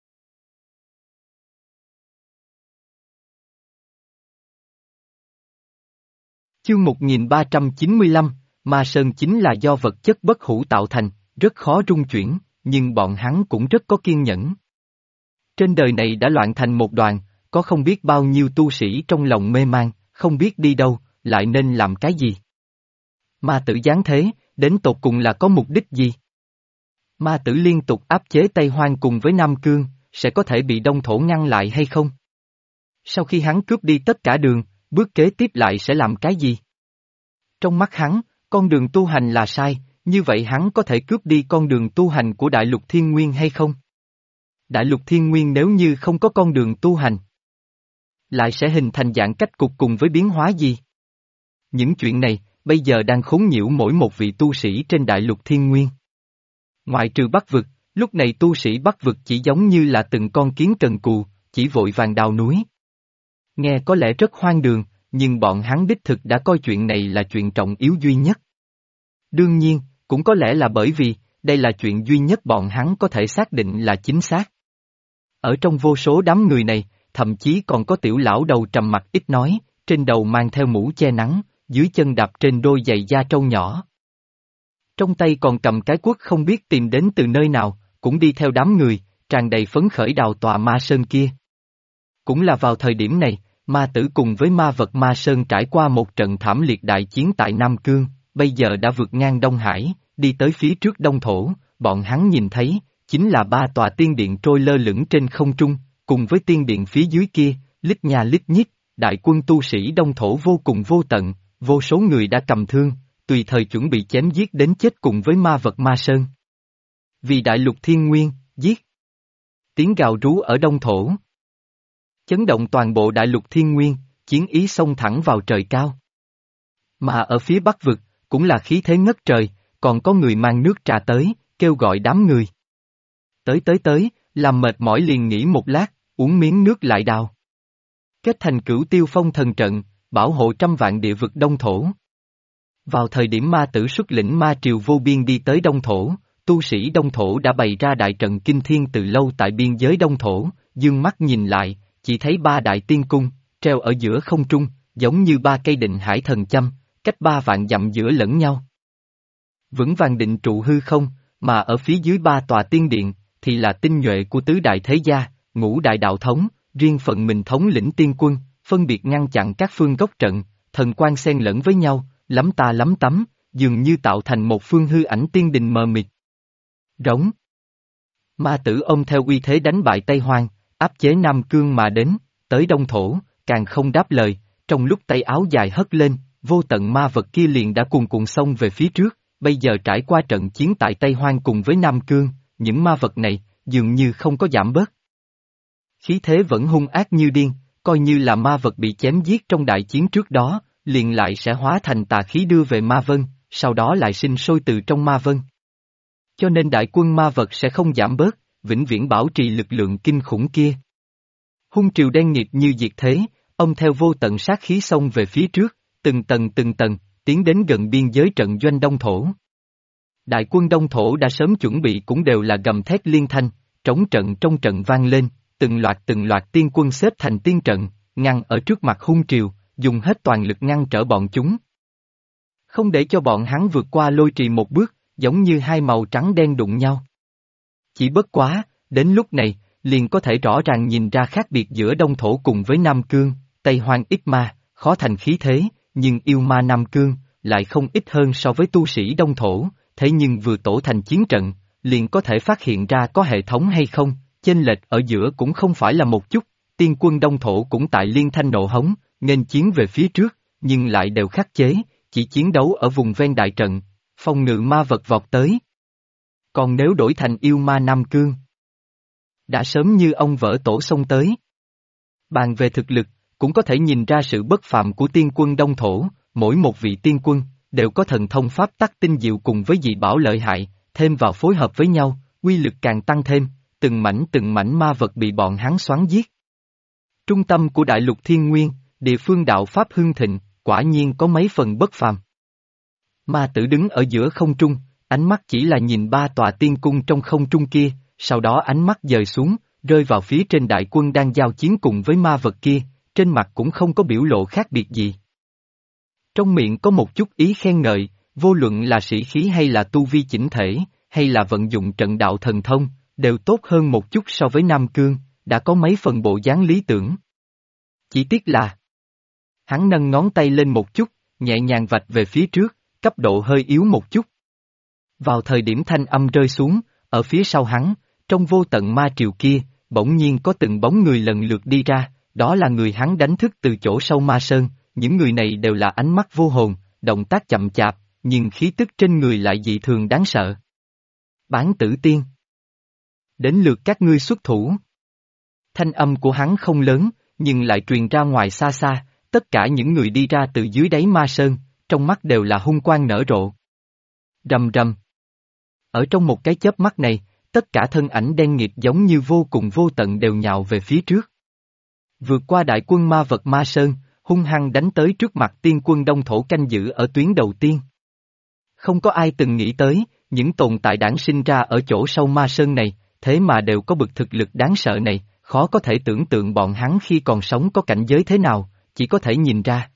Chương 1395, Ma Sơn chính là do vật chất bất hủ tạo thành, rất khó rung chuyển, nhưng bọn hắn cũng rất có kiên nhẫn. Trên đời này đã loạn thành một đoàn, có không biết bao nhiêu tu sĩ trong lòng mê man, không biết đi đâu, lại nên làm cái gì. Ma tử giáng thế, đến tột cùng là có mục đích gì? Ma tử liên tục áp chế Tây Hoang cùng với Nam Cương, sẽ có thể bị Đông Thổ ngăn lại hay không? Sau khi hắn cướp đi tất cả đường, bước kế tiếp lại sẽ làm cái gì? Trong mắt hắn, con đường tu hành là sai, như vậy hắn có thể cướp đi con đường tu hành của Đại Lục Thiên Nguyên hay không? Đại Lục Thiên Nguyên nếu như không có con đường tu hành, lại sẽ hình thành dạng cách cục cùng với biến hóa gì? Những chuyện này, bây giờ đang khốn nhiễu mỗi một vị tu sĩ trên Đại Lục Thiên Nguyên. Ngoại trừ Bắc Vực, lúc này tu sĩ Bắc Vực chỉ giống như là từng con kiến cần cù, chỉ vội vàng đào núi. Nghe có lẽ rất hoang đường, nhưng bọn hắn đích thực đã coi chuyện này là chuyện trọng yếu duy nhất. Đương nhiên, cũng có lẽ là bởi vì, đây là chuyện duy nhất bọn hắn có thể xác định là chính xác. Ở trong vô số đám người này, thậm chí còn có tiểu lão đầu trầm mặc ít nói, trên đầu mang theo mũ che nắng, dưới chân đạp trên đôi giày da trâu nhỏ. Trong tay còn cầm cái cuốc không biết tìm đến từ nơi nào, cũng đi theo đám người, tràn đầy phấn khởi đào tòa ma sơn kia. Cũng là vào thời điểm này, ma tử cùng với ma vật Ma Sơn trải qua một trận thảm liệt đại chiến tại Nam Cương, bây giờ đã vượt ngang Đông Hải, đi tới phía trước Đông Thổ, bọn hắn nhìn thấy, chính là ba tòa tiên điện trôi lơ lửng trên không trung, cùng với tiên điện phía dưới kia, lít nha lít nhít, đại quân tu sĩ Đông Thổ vô cùng vô tận, vô số người đã cầm thương, tùy thời chuẩn bị chém giết đến chết cùng với ma vật Ma Sơn. Vì đại lục thiên nguyên, giết. Tiếng gào rú ở Đông Thổ. Chấn động toàn bộ đại lục thiên nguyên, chiến ý xông thẳng vào trời cao. Mà ở phía bắc vực, cũng là khí thế ngất trời, còn có người mang nước trà tới, kêu gọi đám người. Tới, làm mệt mỏi liền nghỉ một lát, uống miếng nước lại đào. Kết thành Cửu Tiêu Phong thần trận, bảo hộ trăm vạn địa vực Đông Thổ. Vào thời điểm ma tử xuất lĩnh ma triều vô biên đi tới Đông Thổ, tu sĩ Đông Thổ đã bày ra đại trận kinh thiên từ lâu tại biên giới Đông Thổ, dương mắt nhìn lại, chỉ thấy ba đại tiên cung, treo ở giữa không trung, giống như ba cây định hải thần châm, cách 3 vạn dặm giữa lẫn nhau. Vững vàng định trụ hư không, mà ở phía dưới ba tòa tiên điện, thì là tinh nhuệ của tứ đại thế gia, ngũ đại đạo thống, riêng phận mình thống lĩnh tiên quân, phân biệt ngăn chặn các phương góc trận, thần quan xen lẫn với nhau, lắm ta lắm tắm, dường như tạo thành một phương hư ảnh tiên đình mờ mịt. Rống. Ma tử ôm theo uy thế đánh bại Tây Hoang, áp chế Nam Cương mà đến, tới Đông Thổ, càng không đáp lời, trong lúc tay áo dài hất lên, vô tận ma vật kia liền đã cuồn cuộn xông về phía trước, bây giờ trải qua trận chiến tại Tây Hoang cùng với Nam Cương, những ma vật này, dường như không có giảm bớt. Khí thế vẫn hung ác như điên, coi như là ma vật bị chém giết trong đại chiến trước đó, liền lại sẽ hóa thành tà khí đưa về ma vân, sau đó lại sinh sôi từ trong ma vân. Cho nên đại quân ma vật sẽ không giảm bớt, vĩnh viễn bảo trì lực lượng kinh khủng kia. Hung triều đen nghịt như diệt thế, ông theo vô tận sát khí xông về phía trước, từng tầng, tiến đến gần biên giới trận doanh Đông Thổ. Đại quân Đông Thổ đã sớm chuẩn bị cũng đều là gầm thét liên thanh, trống trận trong trận vang lên, từng loạt tiên quân xếp thành tiên trận, ngăn ở trước mặt hung triều, dùng hết toàn lực ngăn trở bọn chúng. Không để cho bọn hắn vượt qua lôi trì một bước, giống như hai màu trắng đen đụng nhau. Chỉ bất quá, đến lúc này, liền có thể rõ ràng nhìn ra khác biệt giữa Đông Thổ cùng với Nam Cương, Tây Hoang ít ma, khó thành khí thế, nhưng yêu ma Nam Cương, lại không ít hơn so với tu sĩ Đông Thổ, thế nhưng vừa tổ thành chiến trận, liền có thể phát hiện ra có hệ thống hay không, chênh lệch ở giữa cũng không phải là một chút, tiên quân Đông Thổ cũng tại liên thanh nộ hống, nghênh chiến về phía trước, nhưng lại đều khắc chế, chỉ chiến đấu ở vùng ven đại trận, phòng ngự ma vật vọt tới. Còn nếu đổi thành yêu ma Nam Cương, đã sớm như ông vỡ tổ xông tới. Bàn về thực lực, cũng có thể nhìn ra sự bất phàm của tiên quân Đông Thổ, mỗi một vị tiên quân, đều có thần thông pháp tắc tinh diệu cùng với dị bảo lợi hại, thêm vào phối hợp với nhau, uy lực càng tăng thêm, từng mảnh ma vật bị bọn hắn xoắn giết. Trung tâm của đại lục thiên nguyên, địa phương đạo pháp hưng thịnh, quả nhiên có mấy phần bất phàm. Ma tử đứng ở giữa không trung, ánh mắt chỉ là nhìn ba tòa tiên cung trong không trung kia, sau đó ánh mắt dời xuống, rơi vào phía trên đại quân đang giao chiến cùng với ma vật kia, trên mặt cũng không có biểu lộ khác biệt gì. Trong miệng có một chút ý khen ngợi, vô luận là sĩ khí hay là tu vi chỉnh thể, hay là vận dụng trận đạo thần thông, đều tốt hơn một chút so với Nam Cương, đã có mấy phần bộ dáng lý tưởng. Chỉ tiếc là, hắn nâng ngón tay lên một chút, nhẹ nhàng vạch về phía trước, cấp độ hơi yếu một chút. Vào thời điểm thanh âm rơi xuống, ở phía sau hắn, trong vô tận ma triều kia, bỗng nhiên có từng bóng người lần lượt đi ra, đó là người hắn đánh thức từ chỗ sâu ma sơn, những người này đều là ánh mắt vô hồn, động tác chậm chạp, nhưng khí tức trên người lại dị thường đáng sợ. Bán tử tiên. Đến lượt các ngươi xuất thủ. Thanh âm của hắn không lớn, nhưng lại truyền ra ngoài xa xa, tất cả những người đi ra từ dưới đáy ma sơn, trong mắt đều là hung quang nở rộ. Rầm rầm. Ở trong một cái chớp mắt này, tất cả thân ảnh đen nghịt giống như vô cùng vô tận đều nhào về phía trước. Vượt qua đại quân ma vật ma sơn, hung hăng đánh tới trước mặt tiên quân Đông Thổ canh giữ ở tuyến đầu tiên. Không có ai từng nghĩ tới, những tồn tại đản sinh ra ở chỗ sâu ma sơn này, thế mà đều có bực thực lực đáng sợ này, khó có thể tưởng tượng bọn hắn khi còn sống có cảnh giới thế nào, chỉ có thể nhìn ra.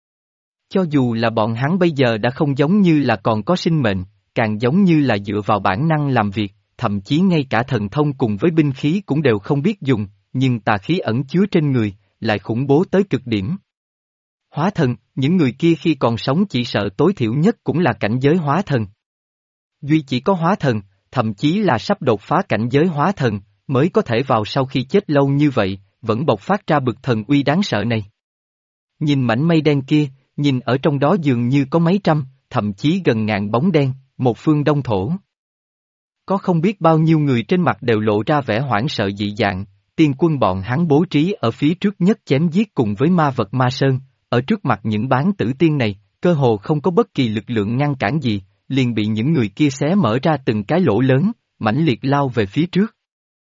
Cho dù là bọn hắn bây giờ đã không giống như là còn có sinh mệnh, càng giống như là dựa vào bản năng làm việc, thậm chí ngay cả thần thông cùng với binh khí cũng đều không biết dùng, nhưng tà khí ẩn chứa trên người, lại khủng bố tới cực điểm. Hóa thần, những người kia khi còn sống chỉ sợ tối thiểu nhất cũng là cảnh giới hóa thần. Duy chỉ có hóa thần, thậm chí là sắp đột phá cảnh giới hóa thần, mới có thể vào sau khi chết lâu như vậy, vẫn bộc phát ra bực thần uy đáng sợ này. Nhìn mảnh mây đen kia, nhìn ở trong đó dường như có mấy trăm, thậm chí gần ngàn bóng đen, một phương đông thổ. Có không biết bao nhiêu người trên mặt đều lộ ra vẻ hoảng sợ dị dạng, tiên quân bọn hắn bố trí ở phía trước nhất chém giết cùng với ma vật ma sơn, ở trước mặt những bán tử tiên này, cơ hồ không có bất kỳ lực lượng ngăn cản gì, liền bị những người kia xé mở ra từng cái lỗ lớn, mãnh liệt lao về phía trước.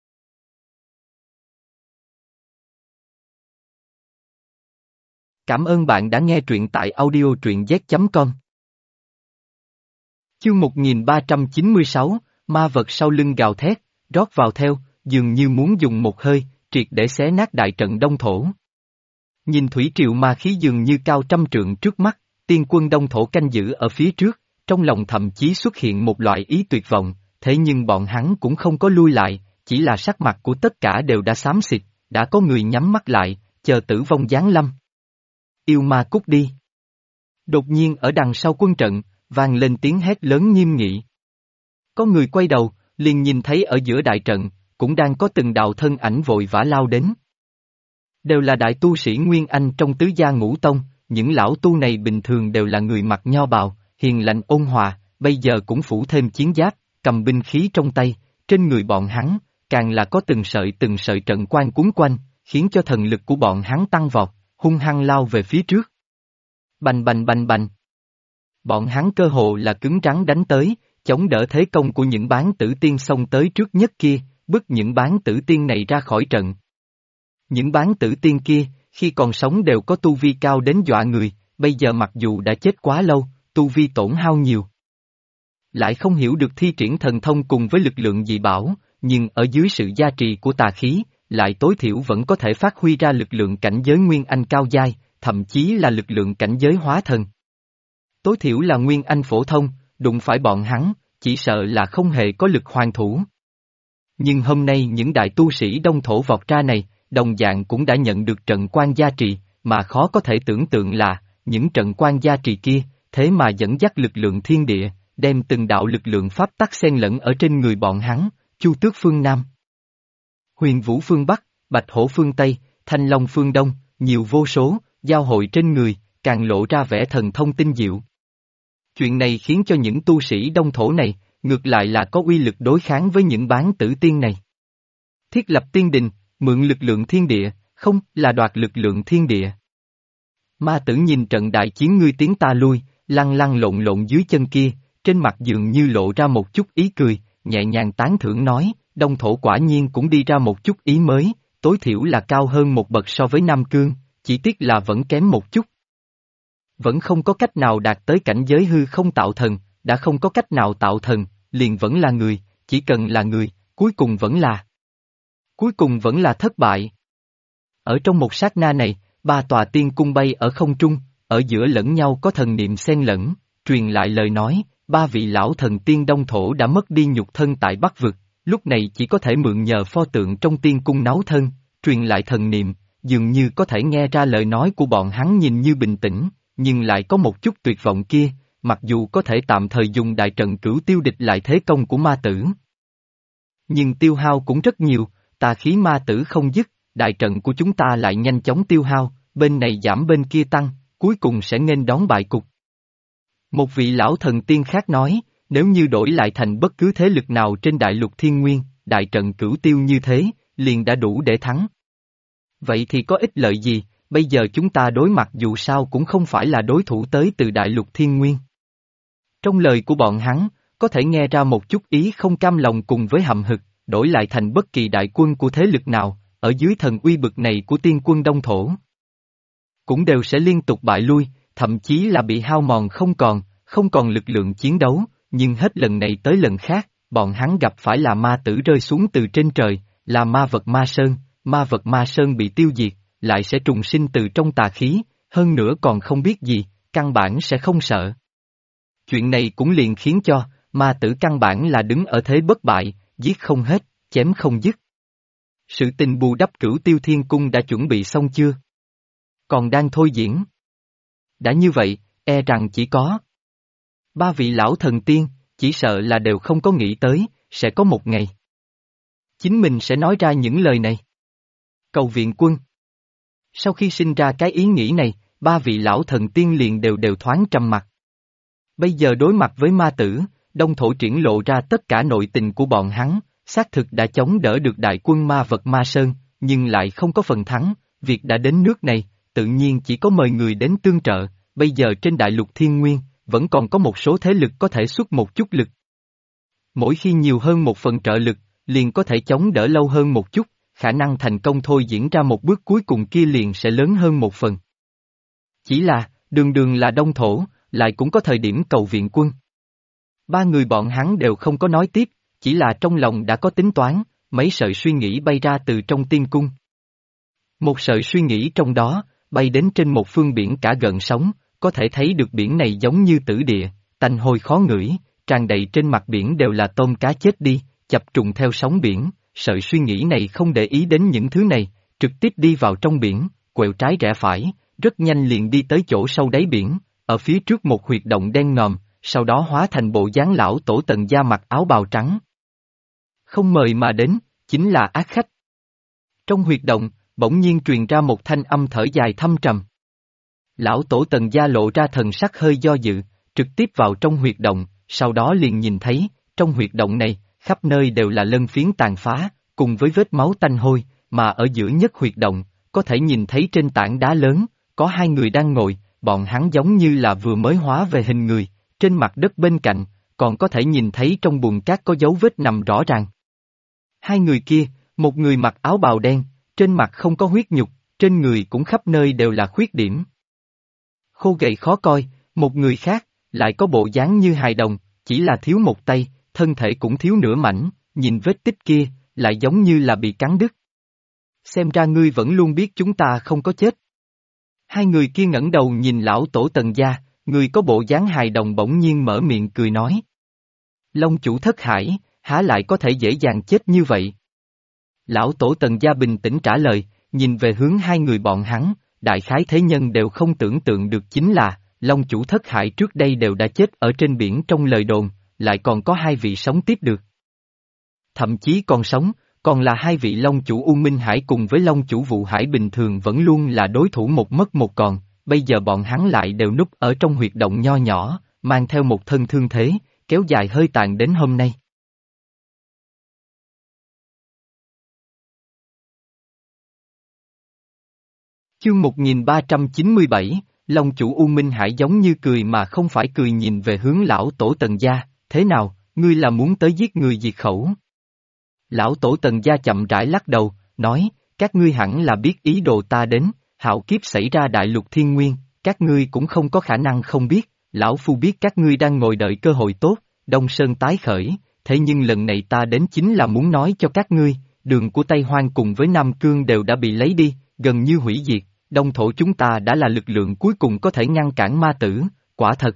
Cảm ơn bạn đã nghe truyện tại audio truyện z.com. Chương 1396, ma vật sau lưng gào thét, rót vào theo, dường như muốn dùng một hơi, triệt để xé nát đại trận đông thổ. Nhìn thủy triều ma khí dường như cao trăm trượng trước mắt, tiên quân đông thổ canh giữ ở phía trước, trong lòng thậm chí xuất hiện một loại ý tuyệt vọng, thế nhưng bọn hắn cũng không có lui lại, chỉ là sắc mặt của tất cả đều đã xám xịt, đã có người nhắm mắt lại, chờ tử vong giáng lâm. Yêu ma cút đi. Đột nhiên ở đằng sau quân trận, vang lên tiếng hét lớn nghiêm nghị. Có người quay đầu, liền nhìn thấy ở giữa đại trận, cũng đang có từng đạo thân ảnh vội vã lao đến. Đều là đại tu sĩ Nguyên Anh trong tứ gia ngũ tông, những lão tu này bình thường đều là người mặc nho bào, hiền lành ôn hòa, bây giờ cũng phủ thêm chiến giáp, cầm binh khí trong tay, trên người bọn hắn, càng là có từng sợi trận quan cuốn quanh, khiến cho thần lực của bọn hắn tăng vọt, hung hăng lao về phía trước. Bành bành bành bành. Bọn hắn cơ hồ là cứng rắn đánh tới, chống đỡ thế công của những bán tử tiên xông tới trước nhất kia, bức những bán tử tiên này ra khỏi trận. Những bán tử tiên kia, khi còn sống đều có tu vi cao đến dọa người, bây giờ mặc dù đã chết quá lâu, tu vi tổn hao nhiều. Lại không hiểu được thi triển thần thông cùng với lực lượng dị bảo, nhưng ở dưới sự gia trì của tà khí, lại tối thiểu vẫn có thể phát huy ra lực lượng cảnh giới Nguyên Anh cao giai, thậm chí là lực lượng cảnh giới hóa thần. Tối thiểu là Nguyên Anh phổ thông, đụng phải bọn hắn, chỉ sợ là không hề có lực hoàn thủ. Nhưng hôm nay những đại tu sĩ đông thổ vọt ra này, đồng dạng cũng đã nhận được trận quan gia trì, mà khó có thể tưởng tượng là, những trận quan gia trì kia, thế mà dẫn dắt lực lượng thiên địa, đem từng đạo lực lượng pháp tắc xen lẫn ở trên người bọn hắn, Chu Tước phương Nam, Huyền Vũ phương Bắc, Bạch Hổ phương Tây, Thanh Long phương Đông, nhiều vô số, giao hội trên người, càng lộ ra vẻ thần thông tinh diệu. Chuyện này khiến cho những tu sĩ đông thổ này, ngược lại là có uy lực đối kháng với những bán tử tiên này. Thiết lập tiên đình, mượn lực lượng thiên địa, không là đoạt lực lượng thiên địa. Ma tử nhìn trận đại chiến ngươi tiến ta lui, lăn lăn lộn lộn dưới chân kia, trên mặt dường như lộ ra một chút ý cười, nhẹ nhàng tán thưởng nói, đông thổ quả nhiên cũng đi ra một chút ý mới, tối thiểu là cao hơn một bậc so với Nam Cương, chỉ tiếc là vẫn kém một chút. Vẫn không có cách nào đạt tới cảnh giới hư không tạo thần, đã không có cách nào tạo thần, liền vẫn là người, chỉ cần là người, cuối cùng vẫn là thất bại. Ở trong một sát na này, ba tòa tiên cung bay ở không trung, ở giữa lẫn nhau có thần niệm xen lẫn, truyền lại lời nói, ba vị lão thần tiên đông thổ đã mất đi nhục thân tại Bắc Vực, lúc này chỉ có thể mượn nhờ pho tượng trong tiên cung náo thân, truyền lại thần niệm, dường như có thể nghe ra lời nói của bọn hắn nhìn như bình tĩnh, nhưng lại có một chút tuyệt vọng kia, mặc dù có thể tạm thời dùng đại trận cửu tiêu địch lại thế công của ma tử. Nhưng tiêu hao cũng rất nhiều, tà khí ma tử không dứt, đại trận của chúng ta lại nhanh chóng tiêu hao, bên này giảm bên kia tăng, cuối cùng sẽ nghênh đón bại cục. Một vị lão thần tiên khác nói, nếu như đổi lại thành bất cứ thế lực nào trên đại lục thiên nguyên, đại trận cửu tiêu như thế, liền đã đủ để thắng. Vậy thì có ích lợi gì, bây giờ chúng ta đối mặt dù sao cũng không phải là đối thủ tới từ đại lục thiên nguyên. Trong lời của bọn hắn, có thể nghe ra một chút ý không cam lòng cùng với hậm hực, đổi lại thành bất kỳ đại quân của thế lực nào, ở dưới thần uy bực này của tiên quân đông thổ. Cũng đều sẽ liên tục bại lui, thậm chí là bị hao mòn không còn lực lượng chiến đấu, nhưng hết lần này tới lần khác, bọn hắn gặp phải là ma tử rơi xuống từ trên trời, là ma vật ma sơn bị tiêu diệt, lại sẽ trùng sinh từ trong tà khí, hơn nữa còn không biết gì, căn bản sẽ không sợ. Chuyện này cũng liền khiến cho, ma tử căn bản là đứng ở thế bất bại, giết không hết, chém không dứt. Sự tình bù đắp Cửu Tiêu Thiên Cung đã chuẩn bị xong chưa? Còn đang thôi diễn. Đã như vậy, e rằng chỉ có ba vị lão thần tiên, chỉ sợ là đều không có nghĩ tới, sẽ có một ngày. Chính mình sẽ nói ra những lời này. Cầu viện quân. Sau khi sinh ra cái ý nghĩ này, ba vị lão thần tiên liền đều thoáng trầm mặt. Bây giờ đối mặt với ma tử, Đông Thổ triển lộ ra tất cả nội tình của bọn hắn, xác thực đã chống đỡ được đại quân ma vật Ma Sơn, nhưng lại không có phần thắng, việc đã đến nước này, tự nhiên chỉ có mời người đến tương trợ, bây giờ trên đại lục Thiên Nguyên, vẫn còn có một số thế lực có thể xuất một chút lực. Mỗi khi nhiều hơn một phần trợ lực, liền có thể chống đỡ lâu hơn một chút, khả năng thành công thôi diễn ra một bước cuối cùng kia liền sẽ lớn hơn một phần. Chỉ là, đường đường là Đông Thổ, lại cũng có thời điểm cầu viện quân. Ba người bọn hắn đều không có nói tiếp, chỉ là trong lòng đã có tính toán, mấy sợi suy nghĩ bay ra từ trong tiên cung. Một sợi suy nghĩ trong đó, bay đến trên một phương biển cả gần sóng, có thể thấy được biển này giống như tử địa, tanh hôi khó ngửi, tràn đầy trên mặt biển đều là tôm cá chết đi, chập trùng theo sóng biển, sợi suy nghĩ này không để ý đến những thứ này, trực tiếp đi vào trong biển, quẹo trái rẽ phải, rất nhanh liền đi tới chỗ sâu đáy biển, ở phía trước một huyệt động đen ngòm, sau đó hóa thành bộ dáng lão tổ Tần Gia mặc áo bào trắng. Không mời mà đến, chính là ác khách. Trong huyệt động, bỗng nhiên truyền ra một thanh âm thở dài thâm trầm. Lão tổ Tần Gia lộ ra thần sắc hơi do dự, trực tiếp vào trong huyệt động, sau đó liền nhìn thấy, trong huyệt động này, khắp nơi đều là lân phiến tàn phá, cùng với vết máu tanh hôi, mà ở giữa nhất huyệt động, có thể nhìn thấy trên tảng đá lớn, có hai người đang ngồi, bọn hắn giống như là vừa mới hóa về hình người, trên mặt đất bên cạnh, còn có thể nhìn thấy trong bùn cát có dấu vết nằm rõ ràng. Hai người kia, một người mặc áo bào đen, trên mặt không có huyết nhục, trên người cũng khắp nơi đều là khuyết điểm. Khô gầy khó coi, một người khác, lại có bộ dáng như hài đồng, chỉ là thiếu một tay, thân thể cũng thiếu nửa mảnh, nhìn vết tích kia, lại giống như là bị cắn đứt. Xem ra ngươi vẫn luôn biết chúng ta không có chết. Hai người kia ngẩng đầu nhìn lão tổ Tần Gia, người có bộ dáng hài đồng bỗng nhiên mở miệng cười nói. Long chủ thất hải, há lại có thể dễ dàng chết như vậy? Lão tổ Tần Gia bình tĩnh trả lời, nhìn về hướng hai người bọn hắn, đại khái thế nhân đều không tưởng tượng được chính là, Long chủ thất hải trước đây đều đã chết ở trên biển trong lời đồn, lại còn có hai vị sống tiếp được. Thậm chí còn sống, còn là hai vị Long chủ U Minh Hải cùng với Long chủ Vụ Hải bình thường vẫn luôn là đối thủ một mất một còn, bây giờ bọn hắn lại đều núp ở trong huyệt động nho nhỏ, mang theo một thân thương thế, kéo dài hơi tàn đến hôm nay. Chương 1397, Long chủ U Minh Hải giống như cười mà không phải cười nhìn về hướng lão tổ Tần Gia, thế nào, ngươi là muốn tới giết người diệt khẩu? Lão tổ Tần Gia chậm rãi lắc đầu, nói, các ngươi hẳn là biết ý đồ ta đến, hạo kiếp xảy ra đại lục thiên nguyên, các ngươi cũng không có khả năng không biết, lão phu biết các ngươi đang ngồi đợi cơ hội tốt, Đông Sơn tái khởi, thế nhưng lần này ta đến chính là muốn nói cho các ngươi, đường của Tây Hoang cùng với Nam Cương đều đã bị lấy đi, gần như hủy diệt, Đông Thổ chúng ta đã là lực lượng cuối cùng có thể ngăn cản ma tử, quả thật.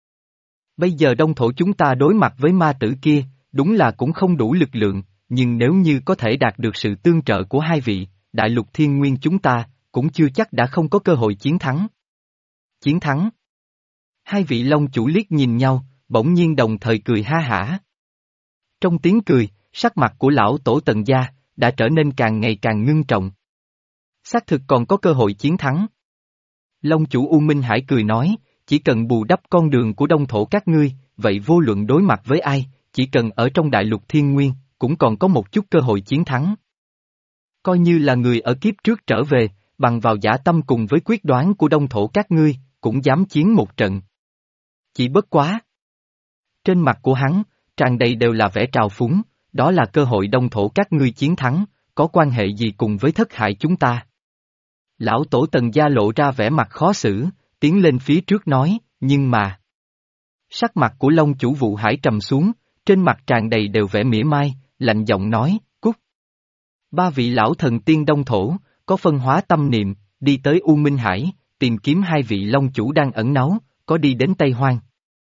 Bây giờ Đông Thổ chúng ta đối mặt với ma tử kia, đúng là cũng không đủ lực lượng, nhưng nếu như có thể đạt được sự tương trợ của hai vị, đại lục thiên nguyên chúng ta, cũng chưa chắc đã không có cơ hội chiến thắng. Chiến thắng? Hai vị Long chủ liếc nhìn nhau, bỗng nhiên đồng thời cười ha hả. Trong tiếng cười, sắc mặt của lão tổ Tần Gia, đã trở nên càng ngày càng ngưng trọng. Xác thực còn có cơ hội chiến thắng. Long chủ U Minh Hải cười nói, chỉ cần bù đắp con đường của Đông Thổ các ngươi, vậy vô luận đối mặt với ai, chỉ cần ở trong đại lục thiên nguyên, cũng còn có một chút cơ hội chiến thắng. Coi như là người ở kiếp trước trở về, bằng vào dã tâm cùng với quyết đoán của Đông Thổ các ngươi, cũng dám chiến một trận. Chỉ bất quá. Trên mặt của hắn, tràn đầy đều là vẻ trào phúng, đó là cơ hội Đông Thổ các ngươi chiến thắng, có quan hệ gì cùng với thất hại chúng ta? Lão tổ Tần Gia lộ ra vẻ mặt khó xử, tiến lên phía trước nói, nhưng mà. Sắc mặt của Long chủ Vụ Hải trầm xuống, trên mặt tràn đầy đều vẻ mỉa mai, lạnh giọng nói, cút. Ba vị lão thần tiên Đông Thổ, có phân hóa tâm niệm, đi tới U Minh Hải, tìm kiếm hai vị Long chủ đang ẩn náu, có đi đến Tây Hoang.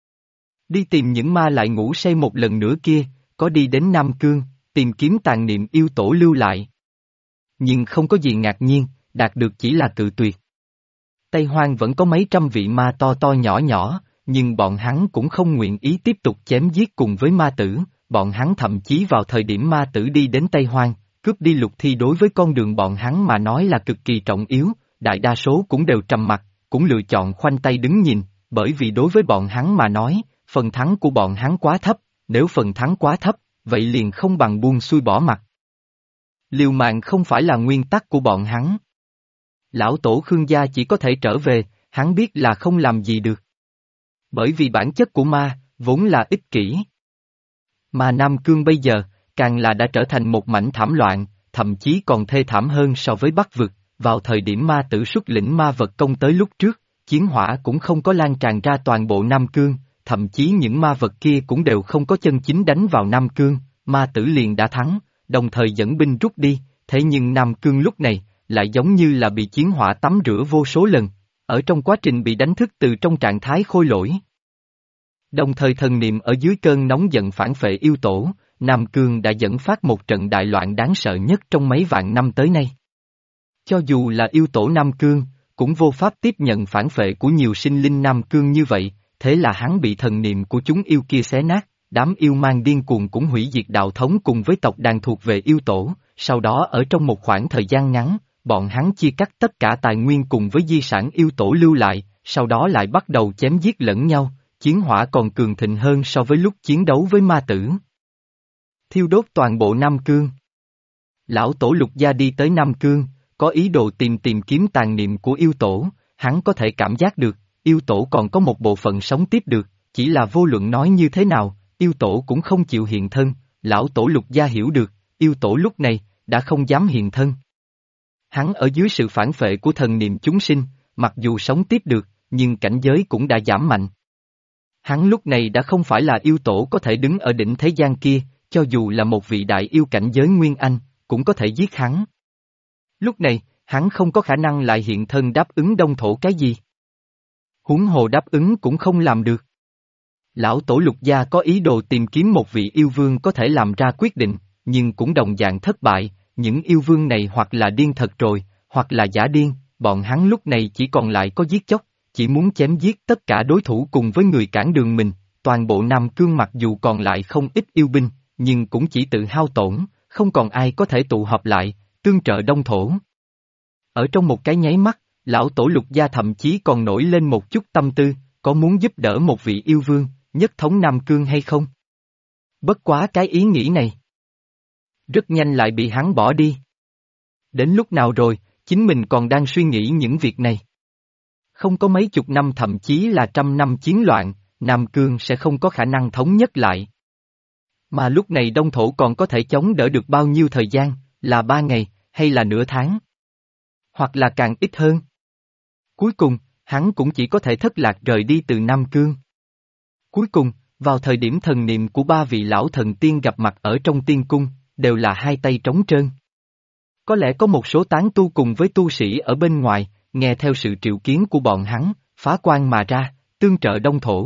Đi tìm những ma lại ngủ say một lần nữa kia, có đi đến Nam Cương, tìm kiếm tàn niệm yêu tổ lưu lại. nhưng không có gì ngạc nhiên, đạt được chỉ là cự tuyệt. Tây Hoang vẫn có mấy trăm vị ma to to nhỏ nhỏ, nhưng bọn hắn cũng không nguyện ý tiếp tục chém giết cùng với ma tử, bọn hắn thậm chí vào thời điểm ma tử đi đến Tây Hoang, cướp đi lục thi đối với con đường bọn hắn mà nói là cực kỳ trọng yếu, đại đa số cũng đều trầm mặc, cũng lựa chọn khoanh tay đứng nhìn, bởi vì đối với bọn hắn mà nói, phần thắng của bọn hắn quá thấp, nếu phần thắng quá thấp, vậy liền không bằng buông xuôi bỏ mặt. Liều mạng không phải là nguyên tắc của bọn hắn. Lão tổ Khương gia chỉ có thể trở về, hắn biết là không làm gì được. Bởi vì bản chất của ma, vốn là ích kỷ. Mà Nam Cương bây giờ, càng là đã trở thành một mảnh thảm loạn, thậm chí còn thê thảm hơn so với Bắc Vực, vào thời điểm ma tử xuất lĩnh ma vật công tới lúc trước, chiến hỏa cũng không có lan tràn ra toàn bộ Nam Cương, thậm chí những ma vật kia cũng đều không có chân chính đánh vào Nam Cương, ma tử liền đã thắng, đồng thời dẫn binh rút đi, thế nhưng Nam Cương lúc này, lại giống như là bị chiến hỏa tắm rửa vô số lần, ở trong quá trình bị đánh thức từ trong trạng thái khôi lỗi. Đồng thời thần niệm ở dưới cơn nóng giận phản phệ yêu tổ, Nam Cương đã dẫn phát một trận đại loạn đáng sợ nhất trong mấy vạn năm tới nay. Cho dù là yêu tổ Nam Cương, cũng vô pháp tiếp nhận phản phệ của nhiều sinh linh Nam Cương như vậy, thế là hắn bị thần niệm của chúng yêu kia xé nát, đám yêu mang điên cuồng cũng hủy diệt đạo thống cùng với tộc đàn thuộc về yêu tổ, sau đó ở trong một khoảng thời gian ngắn, bọn hắn chia cắt tất cả tài nguyên cùng với di sản yêu tổ lưu lại, sau đó lại bắt đầu chém giết lẫn nhau, chiến hỏa còn cường thịnh hơn so với lúc chiến đấu với ma tử. Thiêu đốt toàn bộ Nam Cương. Lão tổ Lục Gia đi tới Nam Cương, có ý đồ tìm kiếm tàn niệm của yêu tổ, hắn có thể cảm giác được, yêu tổ còn có một bộ phận sống tiếp được, chỉ là vô luận nói như thế nào, yêu tổ cũng không chịu hiện thân, lão tổ Lục Gia hiểu được, yêu tổ lúc này, đã không dám hiện thân. Hắn ở dưới sự phản phệ của thần niệm chúng sinh, mặc dù sống tiếp được, nhưng cảnh giới cũng đã giảm mạnh. Hắn lúc này đã không phải là yêu tổ có thể đứng ở đỉnh thế gian kia, cho dù là một vị đại yêu cảnh giới Nguyên Anh, cũng có thể giết hắn. Lúc này, hắn không có khả năng lại hiện thân đáp ứng đông thổ cái gì. Huống hồ đáp ứng cũng không làm được. Lão tổ Lục Gia có ý đồ tìm kiếm một vị yêu vương có thể làm ra quyết định, nhưng cũng đồng dạng thất bại, những yêu vương này hoặc là điên thật rồi, hoặc là giả điên, bọn hắn lúc này chỉ còn lại có giết chóc, chỉ muốn chém giết tất cả đối thủ cùng với người cản đường mình, toàn bộ Nam Cương mặc dù còn lại không ít yêu binh, nhưng cũng chỉ tự hao tổn, không còn ai có thể tụ họp lại, tương trợ đông thổ. Ở trong một cái nháy mắt, lão tổ Lục Gia thậm chí còn nổi lên một chút tâm tư, có muốn giúp đỡ một vị yêu vương, nhất thống Nam Cương hay không? Bất quá cái ý nghĩ này rất nhanh lại bị hắn bỏ đi. Đến lúc nào rồi, chính mình còn đang suy nghĩ những việc này. Không có mấy chục năm thậm chí là trăm năm chiến loạn, Nam Cương sẽ không có khả năng thống nhất lại. Mà lúc này đông thổ còn có thể chống đỡ được bao nhiêu thời gian, là 3 ngày, hay là nửa tháng? Hoặc là càng ít hơn. Cuối cùng, hắn cũng chỉ có thể thất lạc rời đi từ Nam Cương. Cuối cùng, vào thời điểm thần niệm của 3 vị lão thần tiên gặp mặt ở trong tiên cung, đều là hai tay trống trơn. Có lẽ có một số tán tu cùng với tu sĩ ở bên ngoài, nghe theo sự triệu kiến của bọn hắn, phá quan mà ra, tương trợ đông thổ.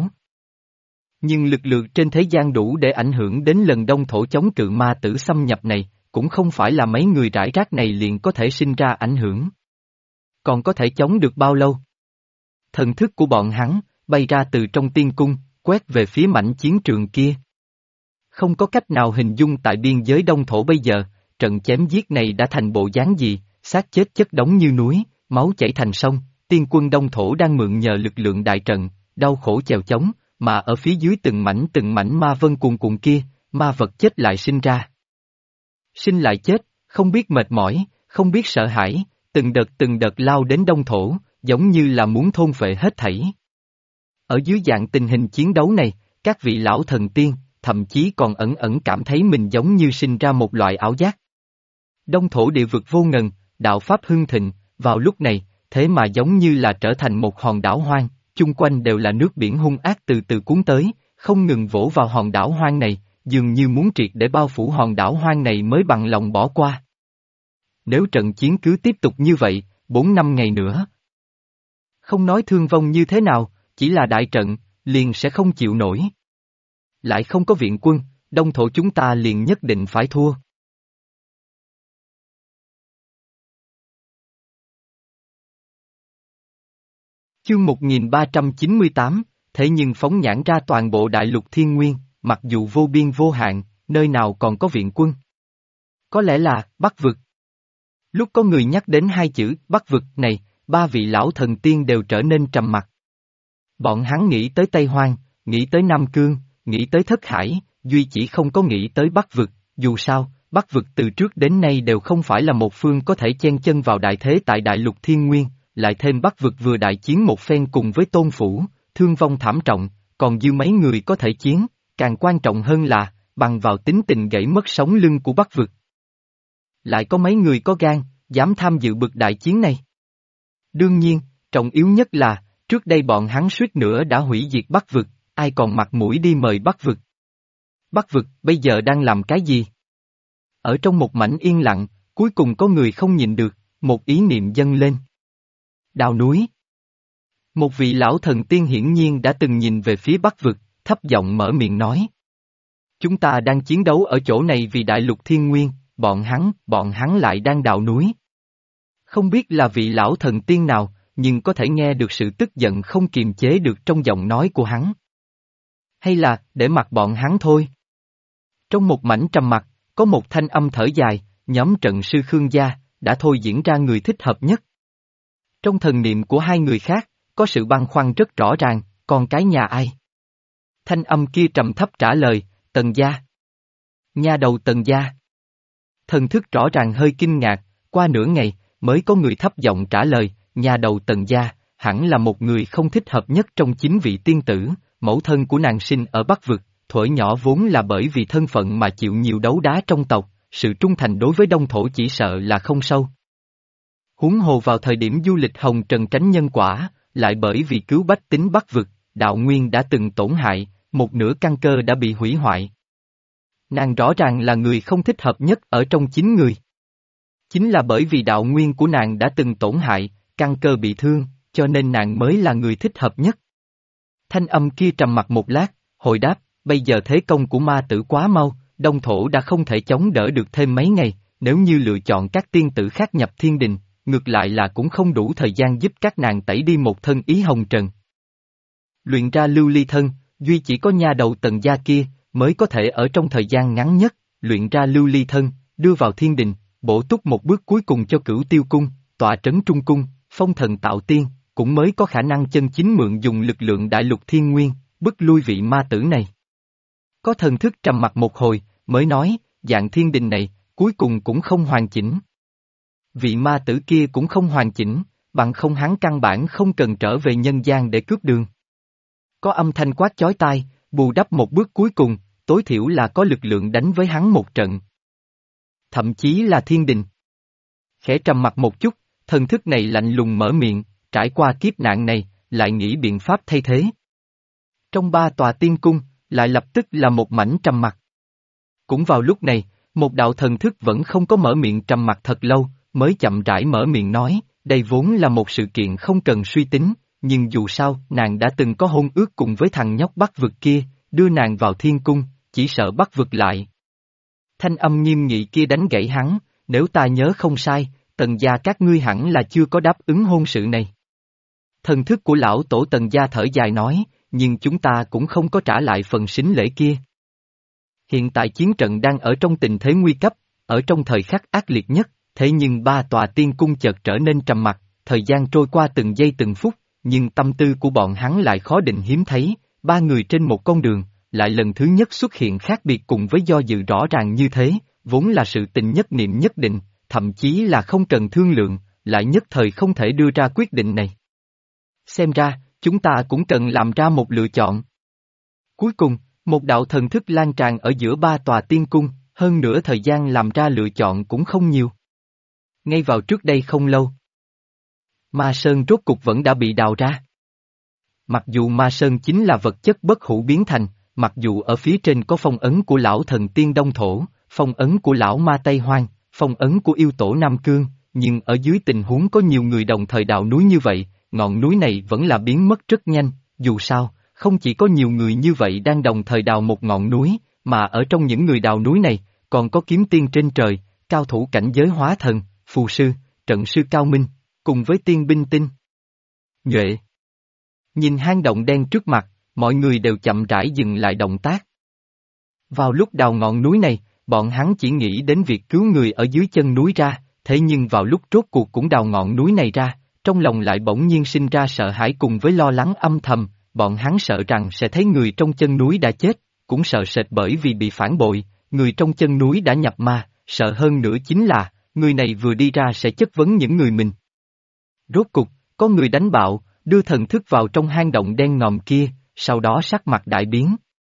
Nhưng lực lượng trên thế gian đủ để ảnh hưởng đến lần đông thổ chống cự ma tử xâm nhập này, cũng không phải là mấy người rải rác này liền có thể sinh ra ảnh hưởng. Còn có thể chống được bao lâu? Thần thức của bọn hắn, bay ra từ trong tiên cung, quét về phía mảnh chiến trường kia. Không có cách nào hình dung tại biên giới đông thổ bây giờ, trận chém giết này đã thành bộ dáng gì, xác chết chất đống như núi, máu chảy thành sông, tiên quân đông thổ đang mượn nhờ lực lượng đại trận, đau khổ chèo chống, mà ở phía dưới từng mảnh ma vân cuồn cuộn kia, ma vật chết lại sinh ra. Sinh lại chết, không biết mệt mỏi, không biết sợ hãi, từng đợt lao đến đông thổ, giống như là muốn thôn phệ hết thảy. Ở dưới dạng tình hình chiến đấu này, các vị lão thần tiên, thậm chí còn ẩn ẩn cảm thấy mình giống như sinh ra một loại ảo giác. Đông thổ địa vực vô ngần, đạo pháp hưng thịnh, vào lúc này, thế mà giống như là trở thành một hòn đảo hoang, chung quanh đều là nước biển hung ác từ từ cuốn tới, không ngừng vỗ vào hòn đảo hoang này, dường như muốn triệt để bao phủ hòn đảo hoang này mới bằng lòng bỏ qua. Nếu trận chiến cứ tiếp tục như vậy, 4-5 ngày nữa, không nói thương vong như thế nào, chỉ là đại trận, liền sẽ không chịu nổi. Lại không có viện quân, đông thổ chúng ta liền nhất định phải thua. Chương 1398, thế nhưng phóng nhãn ra toàn bộ đại lục thiên nguyên, mặc dù vô biên vô hạn, nơi nào còn có viện quân? Có lẽ là, Bắc vực. Lúc có người nhắc đến hai chữ, Bắc vực này, ba vị lão thần tiên đều trở nên trầm mặc. Bọn hắn nghĩ tới Tây Hoang, nghĩ tới Nam Cương, nghĩ tới Thất Hải, duy chỉ không có nghĩ tới Bắc vực, dù sao, Bắc vực từ trước đến nay đều không phải là một phương có thể chen chân vào đại thế tại đại lục thiên nguyên, lại thêm Bắc vực vừa đại chiến một phen cùng với Tôn Phủ, thương vong thảm trọng, còn dư mấy người có thể chiến, càng quan trọng hơn là, bằng vào tính tình gãy mất sống lưng của Bắc vực. Lại có mấy người có gan, dám tham dự bực đại chiến này. Đương nhiên, trọng yếu nhất là, trước đây bọn hắn suýt nữa đã hủy diệt Bắc vực, ai còn mặt mũi đi mời Bắc vực. Bắc vực bây giờ đang làm cái gì? Ở trong một mảnh yên lặng, cuối cùng có người không nhìn được, một ý niệm dâng lên. Đào núi. Một vị lão thần tiên hiển nhiên đã từng nhìn về phía Bắc vực, thấp giọng mở miệng nói. Chúng ta đang chiến đấu ở chỗ này vì đại lục thiên nguyên, bọn hắn lại đang đào núi. Không biết là vị lão thần tiên nào, nhưng có thể nghe được sự tức giận không kiềm chế được trong giọng nói của hắn. Hay là, để mặc bọn hắn thôi. Trong một mảnh trầm mặc, có một thanh âm thở dài, nhóm trận sư Khương gia, đã thôi diễn ra người thích hợp nhất. Trong thần niệm của hai người khác, có sự băn khoăn rất rõ ràng, con cái nhà ai? Thanh âm kia trầm thấp trả lời, Tần gia. Nhà đầu Tần gia. Thần thức rõ ràng hơi kinh ngạc, qua nửa ngày, mới có người thấp giọng trả lời, nhà đầu Tần gia, hẳn là một người không thích hợp nhất trong 9 vị tiên tử, mẫu thân của nàng sinh ở Bắc vực, thuở nhỏ vốn là bởi vì thân phận mà chịu nhiều đấu đá trong tộc, sự trung thành đối với Đông Thổ chỉ sợ là không sâu. Huống hồ vào thời điểm du lịch hồng trần tránh nhân quả, lại bởi vì cứu bách tính Bắc vực, đạo nguyên đã từng tổn hại, một nửa căn cơ đã bị hủy hoại. Nàng rõ ràng là người không thích hợp nhất ở trong 9 người. Chính là bởi vì đạo nguyên của nàng đã từng tổn hại, căn cơ bị thương, cho nên nàng mới là người thích hợp nhất. Thanh âm kia trầm mặc một lát, hồi đáp, bây giờ thế công của ma tử quá mau, Đông Thổ đã không thể chống đỡ được thêm mấy ngày, nếu như lựa chọn các tiên tử khác nhập thiên đình, ngược lại là cũng không đủ thời gian giúp các nàng tẩy đi một thân ý hồng trần. Luyện ra lưu ly thân, duy chỉ có nha đầu Tần gia kia, mới có thể ở trong thời gian ngắn nhất, luyện ra lưu ly thân, đưa vào thiên đình, bổ túc một bước cuối cùng cho Cửu Tiêu cung, tọa trấn trung cung, phong thần tạo tiên, cũng mới có khả năng chân chính mượn dùng lực lượng đại lục thiên nguyên, bức lui vị ma tử này. Có thần thức trầm mặt một hồi, mới nói, dạng thiên đình này, cuối cùng cũng không hoàn chỉnh. Vị ma tử kia cũng không hoàn chỉnh, bằng không hắn căn bản không cần trở về nhân gian để cướp đường. Có âm thanh quát chói tai, bù đắp một bước cuối cùng, tối thiểu là có lực lượng đánh với hắn một trận. Thậm chí là thiên đình. Khẽ trầm mặt một chút, thần thức này lạnh lùng mở miệng, trải qua kiếp nạn này, lại nghĩ biện pháp thay thế. Trong 3 tòa tiên cung, lại lập tức là một mảnh trầm mặc. Cũng vào lúc này, một đạo thần thức vẫn không có mở miệng trầm mặc thật lâu, mới chậm rãi mở miệng nói, đây vốn là một sự kiện không cần suy tính, nhưng dù sao, nàng đã từng có hôn ước cùng với thằng nhóc Bắc vực kia, đưa nàng vào thiên cung, chỉ sợ Bắc vực lại. Thanh âm nghiêm nghị kia đánh gãy hắn, nếu ta nhớ không sai, Tần gia các ngươi hẳn là chưa có đáp ứng hôn sự này. Thần thức của lão tổ Tần gia thở dài nói, nhưng chúng ta cũng không có trả lại phần sính lễ kia. Hiện tại chiến trận đang ở trong tình thế nguy cấp, ở trong thời khắc ác liệt nhất, thế nhưng 3 tòa tiên cung chợt trở nên trầm mặc, thời gian trôi qua từng giây từng phút, nhưng tâm tư của bọn hắn lại khó định hiếm thấy, 3 người trên một con đường, lại lần thứ nhất xuất hiện khác biệt cùng với do dự rõ ràng như thế, vốn là sự tình nhất niệm nhất định, thậm chí là không cần thương lượng, lại nhất thời không thể đưa ra quyết định này. Xem ra, chúng ta cũng cần làm ra một lựa chọn. Cuối cùng, một đạo thần thức lan tràn ở giữa 3 tòa tiên cung, hơn nữa thời gian làm ra lựa chọn cũng không nhiều. Ngay vào trước đây không lâu, Ma Sơn rốt cục vẫn đã bị đào ra. Mặc dù Ma Sơn chính là vật chất bất hủ biến thành, mặc dù ở phía trên có phong ấn của lão thần tiên Đông Thổ, phong ấn của lão ma Tây Hoang, phong ấn của yêu tổ Nam Cương, nhưng ở dưới tình huống có nhiều người đồng thời đào núi như vậy, ngọn núi này vẫn là biến mất rất nhanh, dù sao, không chỉ có nhiều người như vậy đang đồng thời đào một ngọn núi, mà ở trong những người đào núi này, còn có kiếm tiên trên trời, cao thủ cảnh giới hóa thần, phù sư, trận sư cao minh, cùng với tiên binh tinh nhuệ. Nhìn hang động đen trước mặt, mọi người đều chậm rãi dừng lại động tác. Vào lúc đào ngọn núi này, bọn hắn chỉ nghĩ đến việc cứu người ở dưới chân núi ra, thế nhưng vào lúc rốt cuộc cũng đào ngọn núi này ra, trong lòng lại bỗng nhiên sinh ra sợ hãi cùng với lo lắng âm thầm, bọn hắn sợ rằng sẽ thấy người trong chân núi đã chết, cũng sợ sệt bởi vì bị phản bội, người trong chân núi đã nhập ma, sợ hơn nữa chính là, người này vừa đi ra sẽ chất vấn những người mình. Rốt cục, có người đánh bạo, đưa thần thức vào trong hang động đen ngòm kia, sau đó sắc mặt đại biến.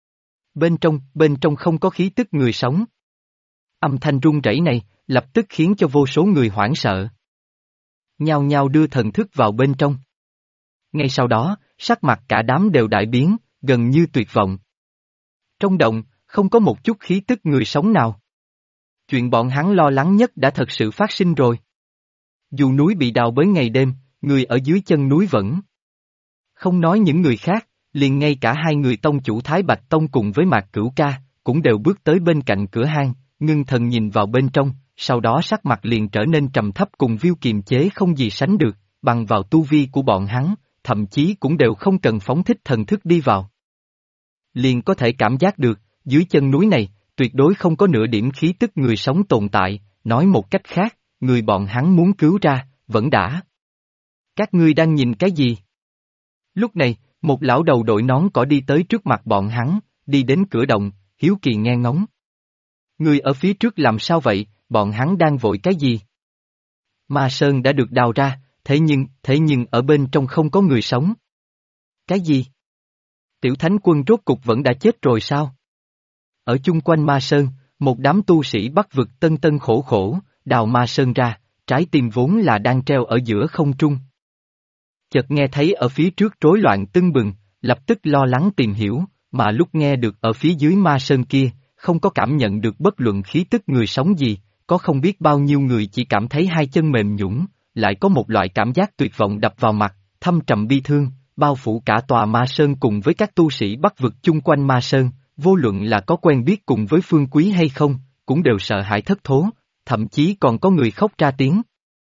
Bên trong không có khí tức người sống. Âm thanh rung rẩy này, lập tức khiến cho vô số người hoảng sợ. Nhao nhao đưa thần thức vào bên trong. Ngay sau đó, sắc mặt cả đám đều đại biến, gần như tuyệt vọng. Trong động, không có một chút khí tức người sống nào. Chuyện bọn hắn lo lắng nhất đã thật sự phát sinh rồi. Dù núi bị đào bới ngày đêm, người ở dưới chân núi vẫn. Không nói những người khác, liền ngay cả hai người tông chủ Thái Bạch Tông cùng với Mạc Cửu Ca, cũng đều bước tới bên cạnh cửa hang, ngưng thần nhìn vào bên trong, sau đó sắc mặt liền trở nên trầm thấp cùng viu kiềm chế không gì sánh được, bằng vào tu vi của bọn hắn, thậm chí cũng đều không cần phóng thích thần thức đi vào. Liền có thể cảm giác được, dưới chân núi này, tuyệt đối không có nửa điểm khí tức người sống tồn tại, nói một cách khác, người bọn hắn muốn cứu ra, vẫn đã. Các ngươi đang nhìn cái gì? Lúc này, một lão đầu đội nón cỏ đi tới trước mặt bọn hắn, đi đến cửa động, hiếu kỳ nghe ngóng. Người ở phía trước làm sao vậy, bọn hắn đang vội cái gì? Ma Sơn đã được đào ra, thế nhưng ở bên trong không có người sống. Cái gì? Tiểu Thánh Quân rốt cục vẫn đã chết rồi sao? Ở chung quanh Ma Sơn, một đám tu sĩ Bắc vực tân tân khổ khổ, đào Ma Sơn ra, trái tim vốn là đang treo ở giữa không trung. Chợt nghe thấy ở phía trước rối loạn tưng bừng, lập tức lo lắng tìm hiểu, mà lúc nghe được ở phía dưới Ma Sơn kia, không có cảm nhận được bất luận khí tức người sống gì, có không biết bao nhiêu người chỉ cảm thấy hai chân mềm nhũn, lại có một loại cảm giác tuyệt vọng đập vào mặt, thâm trầm bi thương, bao phủ cả tòa Ma Sơn cùng với các tu sĩ Bắc vực chung quanh Ma Sơn, vô luận là có quen biết cùng với Phương Quý hay không, cũng đều sợ hãi thất thố, thậm chí còn có người khóc ra tiếng.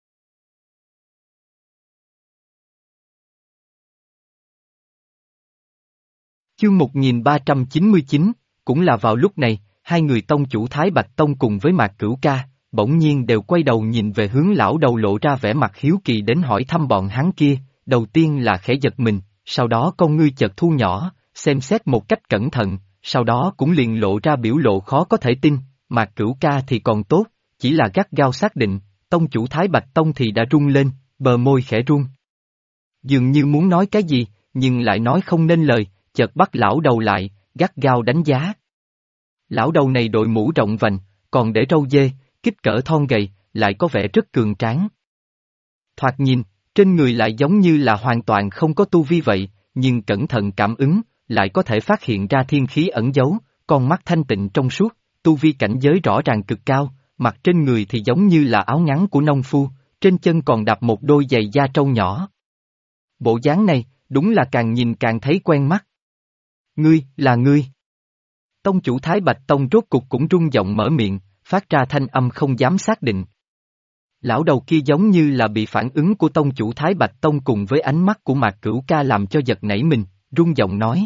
Chương 1399, cũng là vào lúc này, hai người tông chủ Thái Bạch Tông cùng với Mạc Cửu Ca, bỗng nhiên đều quay đầu nhìn về hướng lão đầu lộ ra vẻ mặt hiếu kỳ đến hỏi thăm bọn hắn kia, đầu tiên là khẽ giật mình, sau đó con ngươi chợt thu nhỏ, xem xét một cách cẩn thận, sau đó cũng liền lộ ra biểu lộ khó có thể tin, Mạc Cửu Ca thì còn tốt, chỉ là gắt gao xác định, tông chủ Thái Bạch Tông thì đã run lên, bờ môi khẽ run. Dường như muốn nói cái gì, nhưng lại nói không nên lời, chợt bắt lão đầu lại, gắt gao đánh giá. Lão đầu này đội mũ rộng vành, còn để râu dê, kích cỡ thon gầy, lại có vẻ rất cường tráng. Thoạt nhìn, trên người lại giống như là hoàn toàn không có tu vi vậy, nhưng cẩn thận cảm ứng, lại có thể phát hiện ra thiên khí ẩn giấu, con mắt thanh tịnh trong suốt, tu vi cảnh giới rõ ràng cực cao, mặt trên người thì giống như là áo ngắn của nông phu, trên chân còn đạp một đôi giày da trâu nhỏ. Bộ dáng này, đúng là càng nhìn càng thấy quen mắt. Ngươi, là ngươi. Tông chủ Thái Bạch Tông rốt cục cũng rung giọng mở miệng, phát ra thanh âm không dám xác định. Lão đầu kia giống như là bị phản ứng của tông chủ Thái Bạch Tông cùng với ánh mắt của Mạc Cửu Ca làm cho giật nảy mình, rung giọng nói,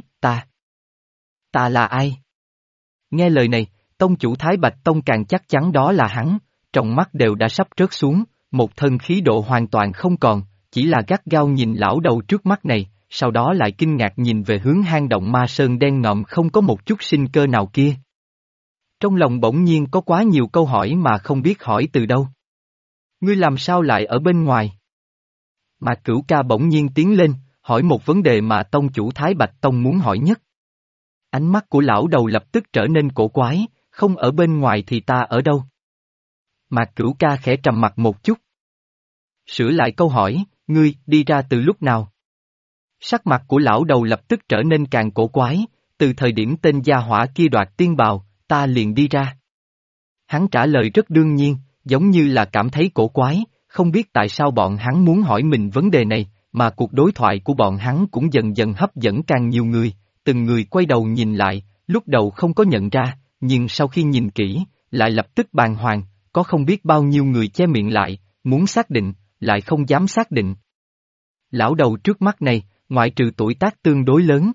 ta là ai? Nghe lời này, tông chủ Thái Bạch Tông càng chắc chắn đó là hắn, trong mắt đều đã sắp rớt xuống, một thân khí độ hoàn toàn không còn, chỉ là gắt gao nhìn lão đầu trước mắt này, sau đó lại kinh ngạc nhìn về hướng hang động Ma Sơn đen ngòm không có một chút sinh cơ nào kia. Trong lòng bỗng nhiên có quá nhiều câu hỏi mà không biết hỏi từ đâu. Ngươi làm sao lại ở bên ngoài? Mạc Cửu Ca bỗng nhiên tiến lên, hỏi một vấn đề mà tông chủ Thái Bạch Tông muốn hỏi nhất. Ánh mắt của lão đầu lập tức trở nên cổ quái, không ở bên ngoài thì ta ở đâu? Mạc Cửu Ca khẽ trầm mặt một chút. Sửa lại câu hỏi, ngươi đi ra từ lúc nào? Sắc mặt của lão đầu lập tức trở nên càng cổ quái, từ thời điểm tên gia hỏa kia đoạt tiên bào, ta liền đi ra. Hắn trả lời rất đương nhiên, giống như là cảm thấy cổ quái, không biết tại sao bọn hắn muốn hỏi mình vấn đề này, mà cuộc đối thoại của bọn hắn cũng dần dần hấp dẫn càng nhiều người, từng người quay đầu nhìn lại, lúc đầu không có nhận ra, nhưng sau khi nhìn kỹ, lại lập tức bàng hoàng, có không biết bao nhiêu người che miệng lại, muốn xác định, lại không dám xác định. Lão đầu trước mắt này, ngoại trừ tuổi tác tương đối lớn.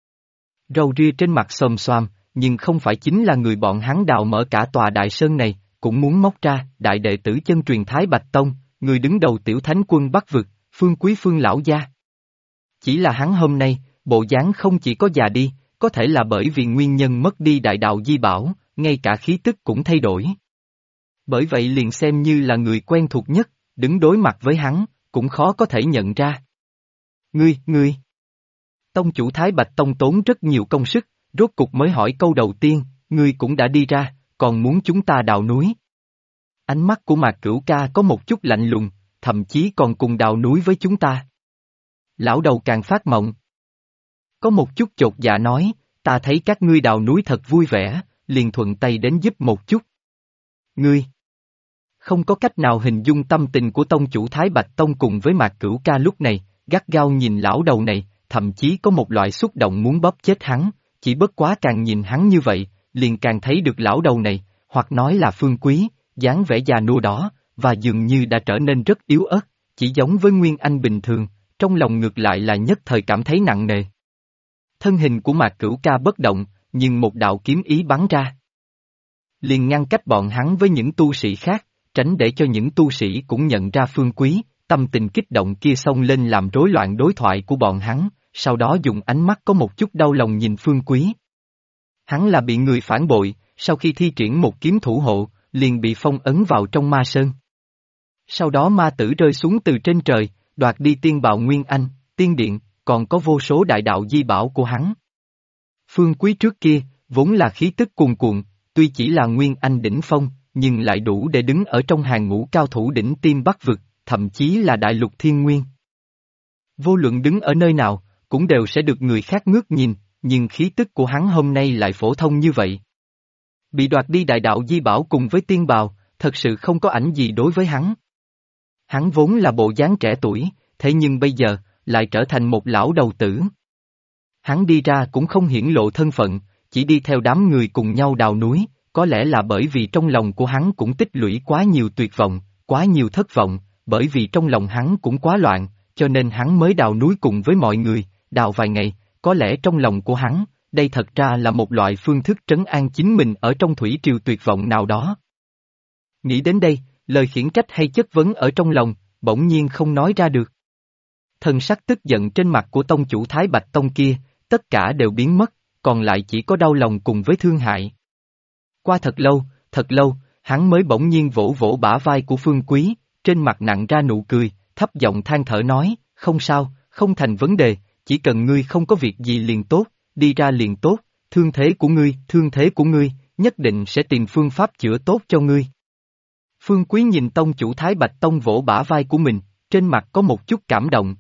Râu ria trên mặt xồm xoàm, nhưng không phải chính là người bọn hắn đào mở cả tòa đại sơn này, cũng muốn móc ra, đại đệ tử chân truyền Thái Bạch Tông, người đứng đầu tiểu thánh quân Bắc Vực, Phương Quý Phương lão gia. Chỉ là hắn hôm nay, bộ dáng không chỉ có già đi, có thể là bởi vì nguyên nhân mất đi đại đạo di bảo, ngay cả khí tức cũng thay đổi. Bởi vậy liền xem như là người quen thuộc nhất, đứng đối mặt với hắn, cũng khó có thể nhận ra. Ngươi. Tông chủ Thái Bạch Tông tốn rất nhiều công sức, rốt cục mới hỏi câu đầu tiên, ngươi cũng đã đi ra, còn muốn chúng ta đào núi. Ánh mắt của Mạc Cửu Ca có một chút lạnh lùng, thậm chí còn cùng đào núi với chúng ta. Lão đầu càng phát mộng. Có một chút chột dạ nói, ta thấy các ngươi đào núi thật vui vẻ, liền thuận tay đến giúp một chút. Ngươi không có cách nào hình dung tâm tình của tông chủ Thái Bạch Tông cùng với Mạc Cửu Ca lúc này, gắt gao nhìn lão đầu này, thậm chí có một loại xúc động muốn bóp chết hắn, chỉ bất quá càng nhìn hắn như vậy, liền càng thấy được lão đầu này, hoặc nói là Phương Quý, dáng vẻ già nua đó, và dường như đã trở nên rất yếu ớt, chỉ giống với Nguyên Anh bình thường, trong lòng ngược lại là nhất thời cảm thấy nặng nề. Thân hình của Mạc Cửu Ca bất động, nhưng một đạo kiếm ý bắn ra. Liền ngăn cách bọn hắn với những tu sĩ khác, tránh để cho những tu sĩ cũng nhận ra Phương Quý, tâm tình kích động kia xông lên làm rối loạn đối thoại của bọn hắn, sau đó dùng ánh mắt có một chút đau lòng nhìn Phương Quý. Hắn là bị người phản bội, sau khi thi triển một kiếm thủ hộ, liền bị phong ấn vào trong ma sơn. Sau đó ma tử rơi xuống từ trên trời, đoạt đi tiên bào Nguyên Anh, tiên điện, còn có vô số đại đạo di bảo của hắn. Phương Quý trước kia, vốn là khí tức cuồn cuộn, tuy chỉ là Nguyên Anh đỉnh phong, nhưng lại đủ để đứng ở trong hàng ngũ cao thủ đỉnh tim Bắc Vực, thậm chí là đại lục thiên nguyên. Vô luận đứng ở nơi nào, cũng đều sẽ được người khác ngước nhìn, nhưng khí tức của hắn hôm nay lại phổ thông như vậy. Bị đoạt đi đại đạo di bảo cùng với tiên bào, thật sự không có ảnh gì đối với hắn. Hắn vốn là bộ dáng trẻ tuổi, thế nhưng bây giờ, lại trở thành một lão đầu tử. Hắn đi ra cũng không hiển lộ thân phận, chỉ đi theo đám người cùng nhau đào núi, có lẽ là bởi vì trong lòng của hắn cũng tích lũy quá nhiều tuyệt vọng, quá nhiều thất vọng, bởi vì trong lòng hắn cũng quá loạn, cho nên hắn mới đào núi cùng với mọi người, đào vài ngày, có lẽ trong lòng của hắn, đây thật ra là một loại phương thức trấn an chính mình ở trong thủy triều tuyệt vọng nào đó. Nghĩ đến đây, lời khiển trách hay chất vấn ở trong lòng, bỗng nhiên không nói ra được. Thần sắc tức giận trên mặt của tông chủ Thái Bạch Tông kia, tất cả đều biến mất, còn lại chỉ có đau lòng cùng với thương hại. Qua thật lâu, hắn mới bỗng nhiên vỗ vỗ bả vai của Phương Quý, trên mặt nặng ra nụ cười, thấp giọng than thở nói, không sao, không thành vấn đề, chỉ cần ngươi không có việc gì liền tốt, đi ra liền tốt, thương thế của ngươi, nhất định sẽ tìm phương pháp chữa tốt cho ngươi. Phương Quý nhìn tông chủ Thái Bạch Tông vỗ bả vai của mình, trên mặt có một chút cảm động.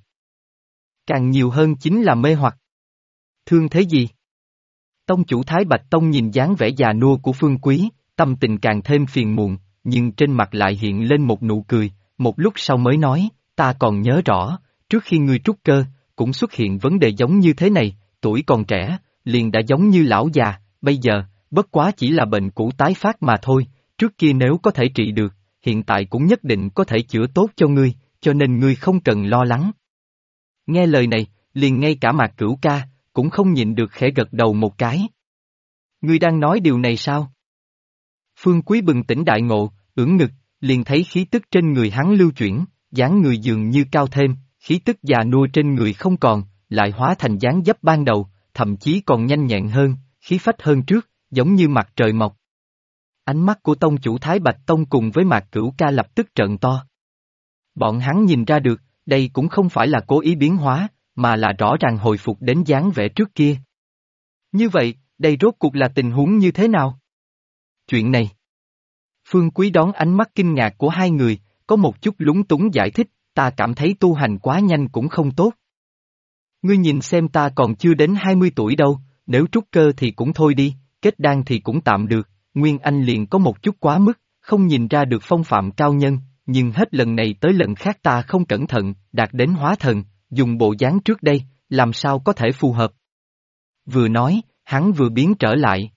Càng nhiều hơn chính là mê hoặc. Thương thế gì? Tông chủ Thái Bạch Tông nhìn dáng vẻ già nua của Phương Quý, tâm tình càng thêm phiền muộn, nhưng trên mặt lại hiện lên một nụ cười, một lúc sau mới nói, ta còn nhớ rõ, trước khi ngươi trúc cơ, cũng xuất hiện vấn đề giống như thế này, tuổi còn trẻ, liền đã giống như lão già, bây giờ, bất quá chỉ là bệnh cũ tái phát mà thôi, trước kia nếu có thể trị được, hiện tại cũng nhất định có thể chữa tốt cho ngươi, cho nên ngươi không cần lo lắng. Nghe lời này, liền ngay cả Mạc Cửu Ca, cũng không nhịn được khẽ gật đầu một cái. Ngươi đang nói điều này sao? Phương Quý bừng tỉnh đại ngộ, ưỡn ngực, liền thấy khí tức trên người hắn lưu chuyển, dáng người dường như cao thêm, khí tức già nua trên người không còn, lại hóa thành dáng dấp ban đầu, thậm chí còn nhanh nhẹn hơn, khí phách hơn trước, giống như mặt trời mọc. Ánh mắt của tông chủ Thái Bạch Tông cùng với Mạc Cửu Ca lập tức trợn to. Bọn hắn nhìn ra được, đây cũng không phải là cố ý biến hóa, mà là rõ ràng hồi phục đến dáng vẻ trước kia. Như vậy, đây rốt cuộc là tình huống như thế nào? Chuyện này. Phương Quý đón ánh mắt kinh ngạc của hai người, có một chút lúng túng giải thích, ta cảm thấy tu hành quá nhanh cũng không tốt. Ngươi nhìn xem ta còn chưa đến 20 tuổi đâu, nếu trúc cơ thì cũng thôi đi, kết đan thì cũng tạm được, Nguyên Anh liền có một chút quá mức, không nhìn ra được phong phạm cao nhân, nhưng hết lần này tới lần khác ta không cẩn thận, đạt đến hóa thần, dùng bộ dáng trước đây, làm sao có thể phù hợp. Vừa nói, hắn vừa biến trở lại.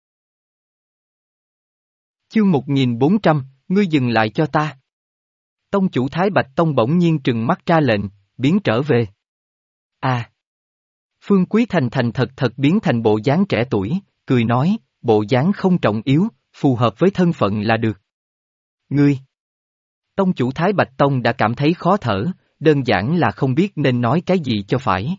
Chương 1400, ngươi dừng lại cho ta. Tông chủ Thái Bạch Tông bỗng nhiên trừng mắt ra lệnh, biến trở về. À! Phương Quý thành thành thật thật biến thành bộ dáng trẻ tuổi, cười nói, bộ dáng không trọng yếu, phù hợp với thân phận là được. Ngươi! Tông chủ Thái Bạch Tông đã cảm thấy khó thở, đơn giản là không biết nên nói cái gì cho phải.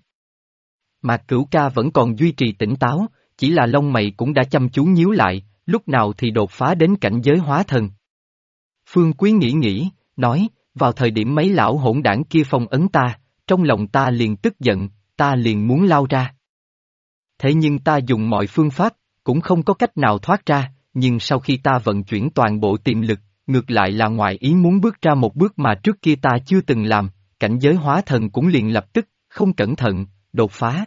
Mạc Cửu Ca vẫn còn duy trì tỉnh táo, chỉ là lông mày cũng đã chăm chú nhíu lại, lúc nào thì đột phá đến cảnh giới hóa thần. Phương Quý nghĩ, nói, vào thời điểm mấy lão hỗn đảng kia phong ấn ta, trong lòng ta liền tức giận, ta liền muốn lao ra. Thế nhưng ta dùng mọi phương pháp, cũng không có cách nào thoát ra, nhưng sau khi ta vận chuyển toàn bộ tiềm lực, ngược lại là ngoài ý muốn bước ra một bước mà trước kia ta chưa từng làm, cảnh giới hóa thần cũng liền lập tức, không cẩn thận, đột phá.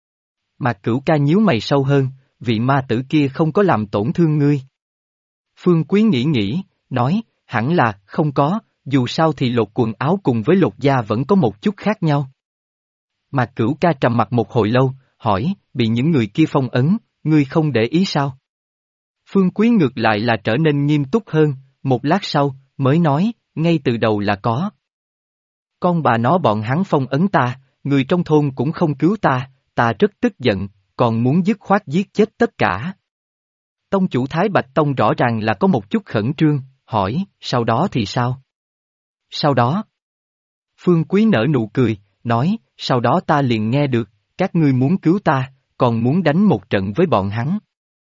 Mạc Cửu Ca nhíu mày sâu hơn, vị ma tử kia không có làm tổn thương ngươi. Phương Quý nghĩ, nói, hẳn là, không có, dù sao thì lột quần áo cùng với lột da vẫn có một chút khác nhau. Mạc Cửu Ca trầm mặt một hồi lâu, hỏi, bị những người kia phong ấn, ngươi không để ý sao? Phương Quý ngược lại là trở nên nghiêm túc hơn, một lát sau, mới nói, ngay từ đầu là có. Con bà nó bọn hắn phong ấn ta, người trong thôn cũng không cứu ta, ta rất tức giận, còn muốn dứt khoát giết chết tất cả. Tông chủ Thái Bạch Tông rõ ràng là có một chút khẩn trương, hỏi, sau đó thì sao? Sau đó? Phương Quý nở nụ cười, nói, sau đó ta liền nghe được, các ngươi muốn cứu ta, còn muốn đánh một trận với bọn hắn.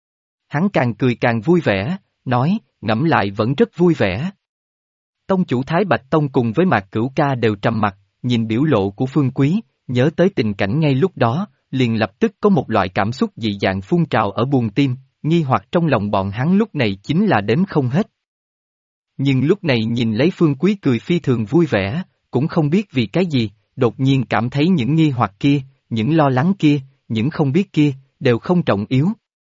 Hắn càng cười càng vui vẻ, nói, ngẫm lại vẫn rất vui vẻ. Tông chủ Thái Bạch Tông cùng với Mạc Cửu Ca đều trầm mặt, nhìn biểu lộ của Phương Quý, nhớ tới tình cảnh ngay lúc đó, liền lập tức có một loại cảm xúc dị dạng phun trào ở buồng tim, nghi hoặc trong lòng bọn hắn lúc này chính là đếm không hết. Nhưng lúc này nhìn lấy Phương Quý cười phi thường vui vẻ, cũng không biết vì cái gì, đột nhiên cảm thấy những nghi hoặc kia, những lo lắng kia, những không biết kia, đều không trọng yếu.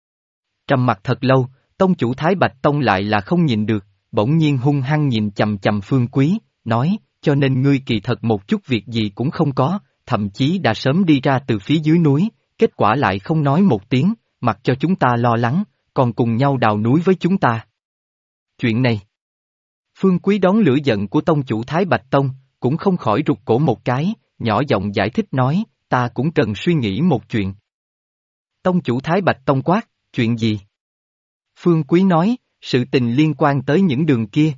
Trầm mặt thật lâu, tông chủ Thái Bạch Tông lại là không nhìn được, bỗng nhiên hung hăng nhìn chầm chầm Phương Quý, nói, cho nên ngươi kỳ thật một chút việc gì cũng không có, thậm chí đã sớm đi ra từ phía dưới núi, kết quả lại không nói một tiếng, mặc cho chúng ta lo lắng, còn cùng nhau đào núi với chúng ta. Chuyện này. Phương Quý đón lửa giận của tông chủ Thái Bạch Tông, cũng không khỏi rụt cổ một cái, nhỏ giọng giải thích nói, ta cũng cần suy nghĩ một chuyện. Tông chủ Thái Bạch Tông quát, chuyện gì? Phương Quý nói, sự tình liên quan tới những đường kia.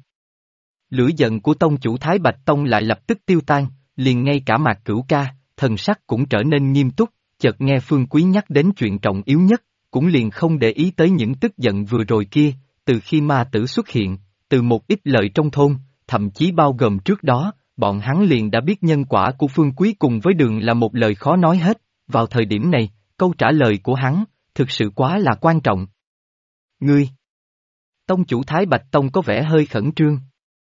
Lửa giận của tông chủ Thái Bạch Tông lại lập tức tiêu tan, liền ngay cả Mạc Cửu Ca, thần sắc cũng trở nên nghiêm túc, chợt nghe Phương Quý nhắc đến chuyện trọng yếu nhất, cũng liền không để ý tới những tức giận vừa rồi kia, từ khi ma tử xuất hiện, từ một ít lời trong thôn, thậm chí bao gồm trước đó, bọn hắn liền đã biết nhân quả của Phương Quý cùng với đường là một lời khó nói hết, vào thời điểm này, câu trả lời của hắn, thực sự quá là quan trọng. Ngươi! Tông chủ Thái Bạch Tông có vẻ hơi khẩn trương.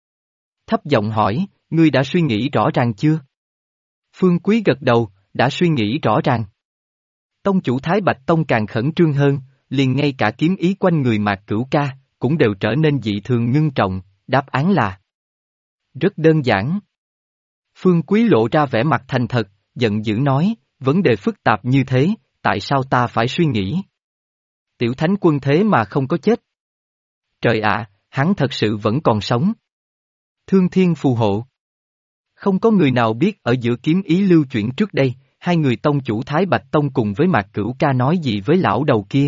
Thấp giọng hỏi, ngươi đã suy nghĩ rõ ràng chưa? Phương Quý gật đầu, đã suy nghĩ rõ ràng. Tông chủ Thái Bạch Tông càng khẩn trương hơn, liền ngay cả kiếm ý quanh người Mạc Cửu Ca, cũng đều trở nên dị thường ngưng trọng, đáp án là rất đơn giản. Phương Quý lộ ra vẻ mặt thành thật, giận dữ nói, vấn đề phức tạp như thế, tại sao ta phải suy nghĩ? Tiểu Thánh Quân thế mà không có chết. Trời ạ, hắn thật sự vẫn còn sống. Thương thiên phù hộ. Không có người nào biết ở giữa kiếm ý lưu chuyển trước đây, hai người tông chủ Thái Bạch Tông cùng với Mạc Cửu Ca nói gì với lão đầu kia.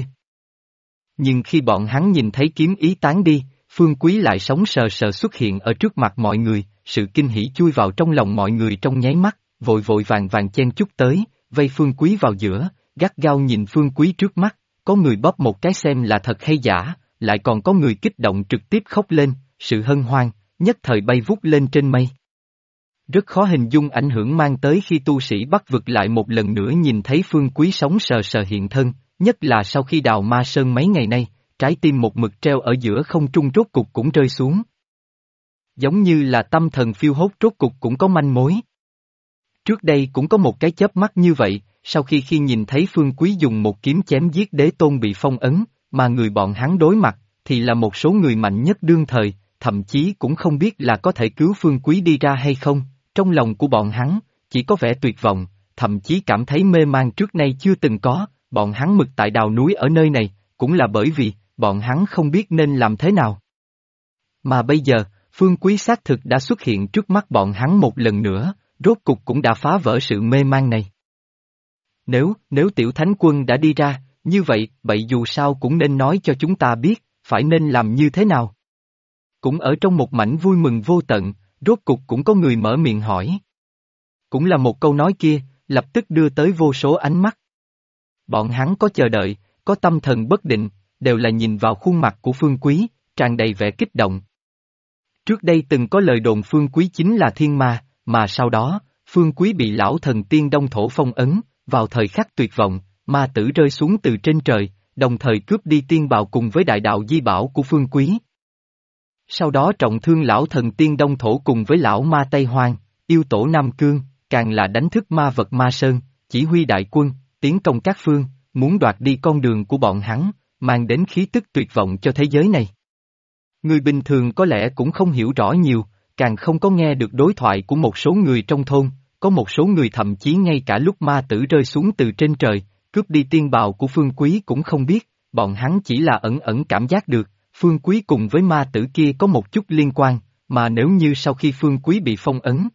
Nhưng khi bọn hắn nhìn thấy kiếm ý tán đi, Phương Quý lại sống sờ sờ xuất hiện ở trước mặt mọi người, sự kinh hỉ chui vào trong lòng mọi người trong nháy mắt, vội vội vàng vàng chen chúc tới, vây Phương Quý vào giữa, gắt gao nhìn Phương Quý trước mắt, có người bóp một cái xem là thật hay giả, lại còn có người kích động trực tiếp khóc lên, sự hân hoan, nhất thời bay vút lên trên mây. Rất khó hình dung ảnh hưởng mang tới khi tu sĩ Bắc vực lại một lần nữa nhìn thấy Phương Quý sống sờ sờ hiện thân, nhất là sau khi đào ma sơn mấy ngày nay, trái tim một mực treo ở giữa không trung rốt cục cũng rơi xuống. Giống như là tâm thần phiêu hốt rốt cục cũng có manh mối. Trước đây cũng có một cái chớp mắt như vậy, sau khi nhìn thấy Phương Quý dùng một kiếm chém giết đế tôn bị phong ấn, mà người bọn hắn đối mặt, thì là một số người mạnh nhất đương thời, thậm chí cũng không biết là có thể cứu Phương Quý đi ra hay không, trong lòng của bọn hắn, chỉ có vẻ tuyệt vọng, thậm chí cảm thấy mê man trước nay chưa từng có, bọn hắn mực tại đào núi ở nơi này, cũng là bởi vì, bọn hắn không biết nên làm thế nào. Mà bây giờ, Phương Quý xác thực đã xuất hiện trước mắt bọn hắn một lần nữa, rốt cục cũng đã phá vỡ sự mê man này. Nếu tiểu thánh quân đã đi ra, như vậy dù sao cũng nên nói cho chúng ta biết, phải nên làm như thế nào. Cũng ở trong một mảnh vui mừng vô tận, rốt cục cũng có người mở miệng hỏi. Cũng là một câu nói kia, lập tức đưa tới vô số ánh mắt. Bọn hắn có chờ đợi, có tâm thần bất định, đều là nhìn vào khuôn mặt của Phương Quý, tràn đầy vẻ kích động. Trước đây từng có lời đồn Phương Quý chính là thiên ma, mà sau đó, Phương Quý bị lão thần tiên Đông Thổ phong ấn, vào thời khắc tuyệt vọng, ma tử rơi xuống từ trên trời, đồng thời cướp đi tiên bào cùng với đại đạo di bảo của Phương Quý. Sau đó trọng thương lão thần tiên Đông Thổ cùng với lão ma Tây Hoang, yêu tổ Nam Cương, càng là đánh thức ma vật Ma Sơn, chỉ huy đại quân, tiến công các phương, muốn đoạt đi con đường của bọn hắn, mang đến khí tức tuyệt vọng cho thế giới này. Người bình thường có lẽ cũng không hiểu rõ nhiều, càng không có nghe được đối thoại của một số người trong thôn, có một số người thậm chí ngay cả lúc ma tử rơi xuống từ trên trời, cướp đi tiên bào của Phương Quý cũng không biết, bọn hắn chỉ là ẩn ẩn cảm giác được, Phương Quý cùng với ma tử kia có một chút liên quan, mà nếu như sau khi Phương Quý bị phong ấn,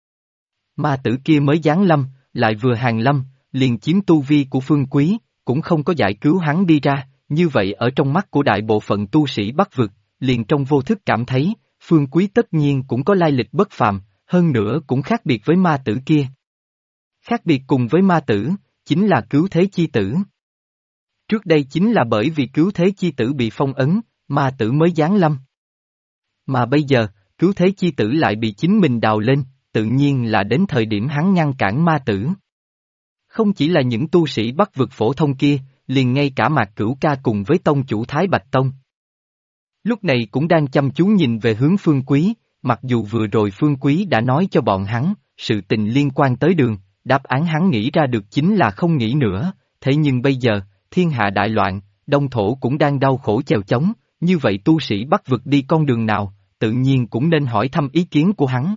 ma tử kia mới giáng lâm, lại vừa hàng lâm, liền chiếm tu vi của Phương Quý, cũng không có giải cứu hắn đi ra, như vậy ở trong mắt của đại bộ phận tu sĩ Bắc vực, liền trong vô thức cảm thấy, Phương Quý tất nhiên cũng có lai lịch bất phàm, hơn nữa cũng khác biệt với ma tử kia. Khác biệt cùng với ma tử, chính là cứu thế chi tử. Trước đây chính là bởi vì cứu thế chi tử bị phong ấn, ma tử mới giáng lâm. Mà bây giờ, cứu thế chi tử lại bị chính mình đào lên, tự nhiên là đến thời điểm hắn ngăn cản ma tử. Không chỉ là những tu sĩ Bắc vực phổ thông kia, liền ngay cả Mạc Cửu Ca cùng với tông chủ Thái Bạch Tông. Lúc này cũng đang chăm chú nhìn về hướng Phương Quý, mặc dù vừa rồi Phương Quý đã nói cho bọn hắn, sự tình liên quan tới đường, đáp án hắn nghĩ ra được chính là không nghĩ nữa, thế nhưng bây giờ, thiên hạ đại loạn, Đông Thổ cũng đang đau khổ chèo chống, như vậy tu sĩ Bắc vực đi con đường nào, tự nhiên cũng nên hỏi thăm ý kiến của hắn.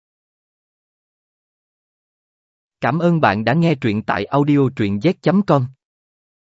Cảm ơn bạn đã nghe truyện tại audio truyện z.com.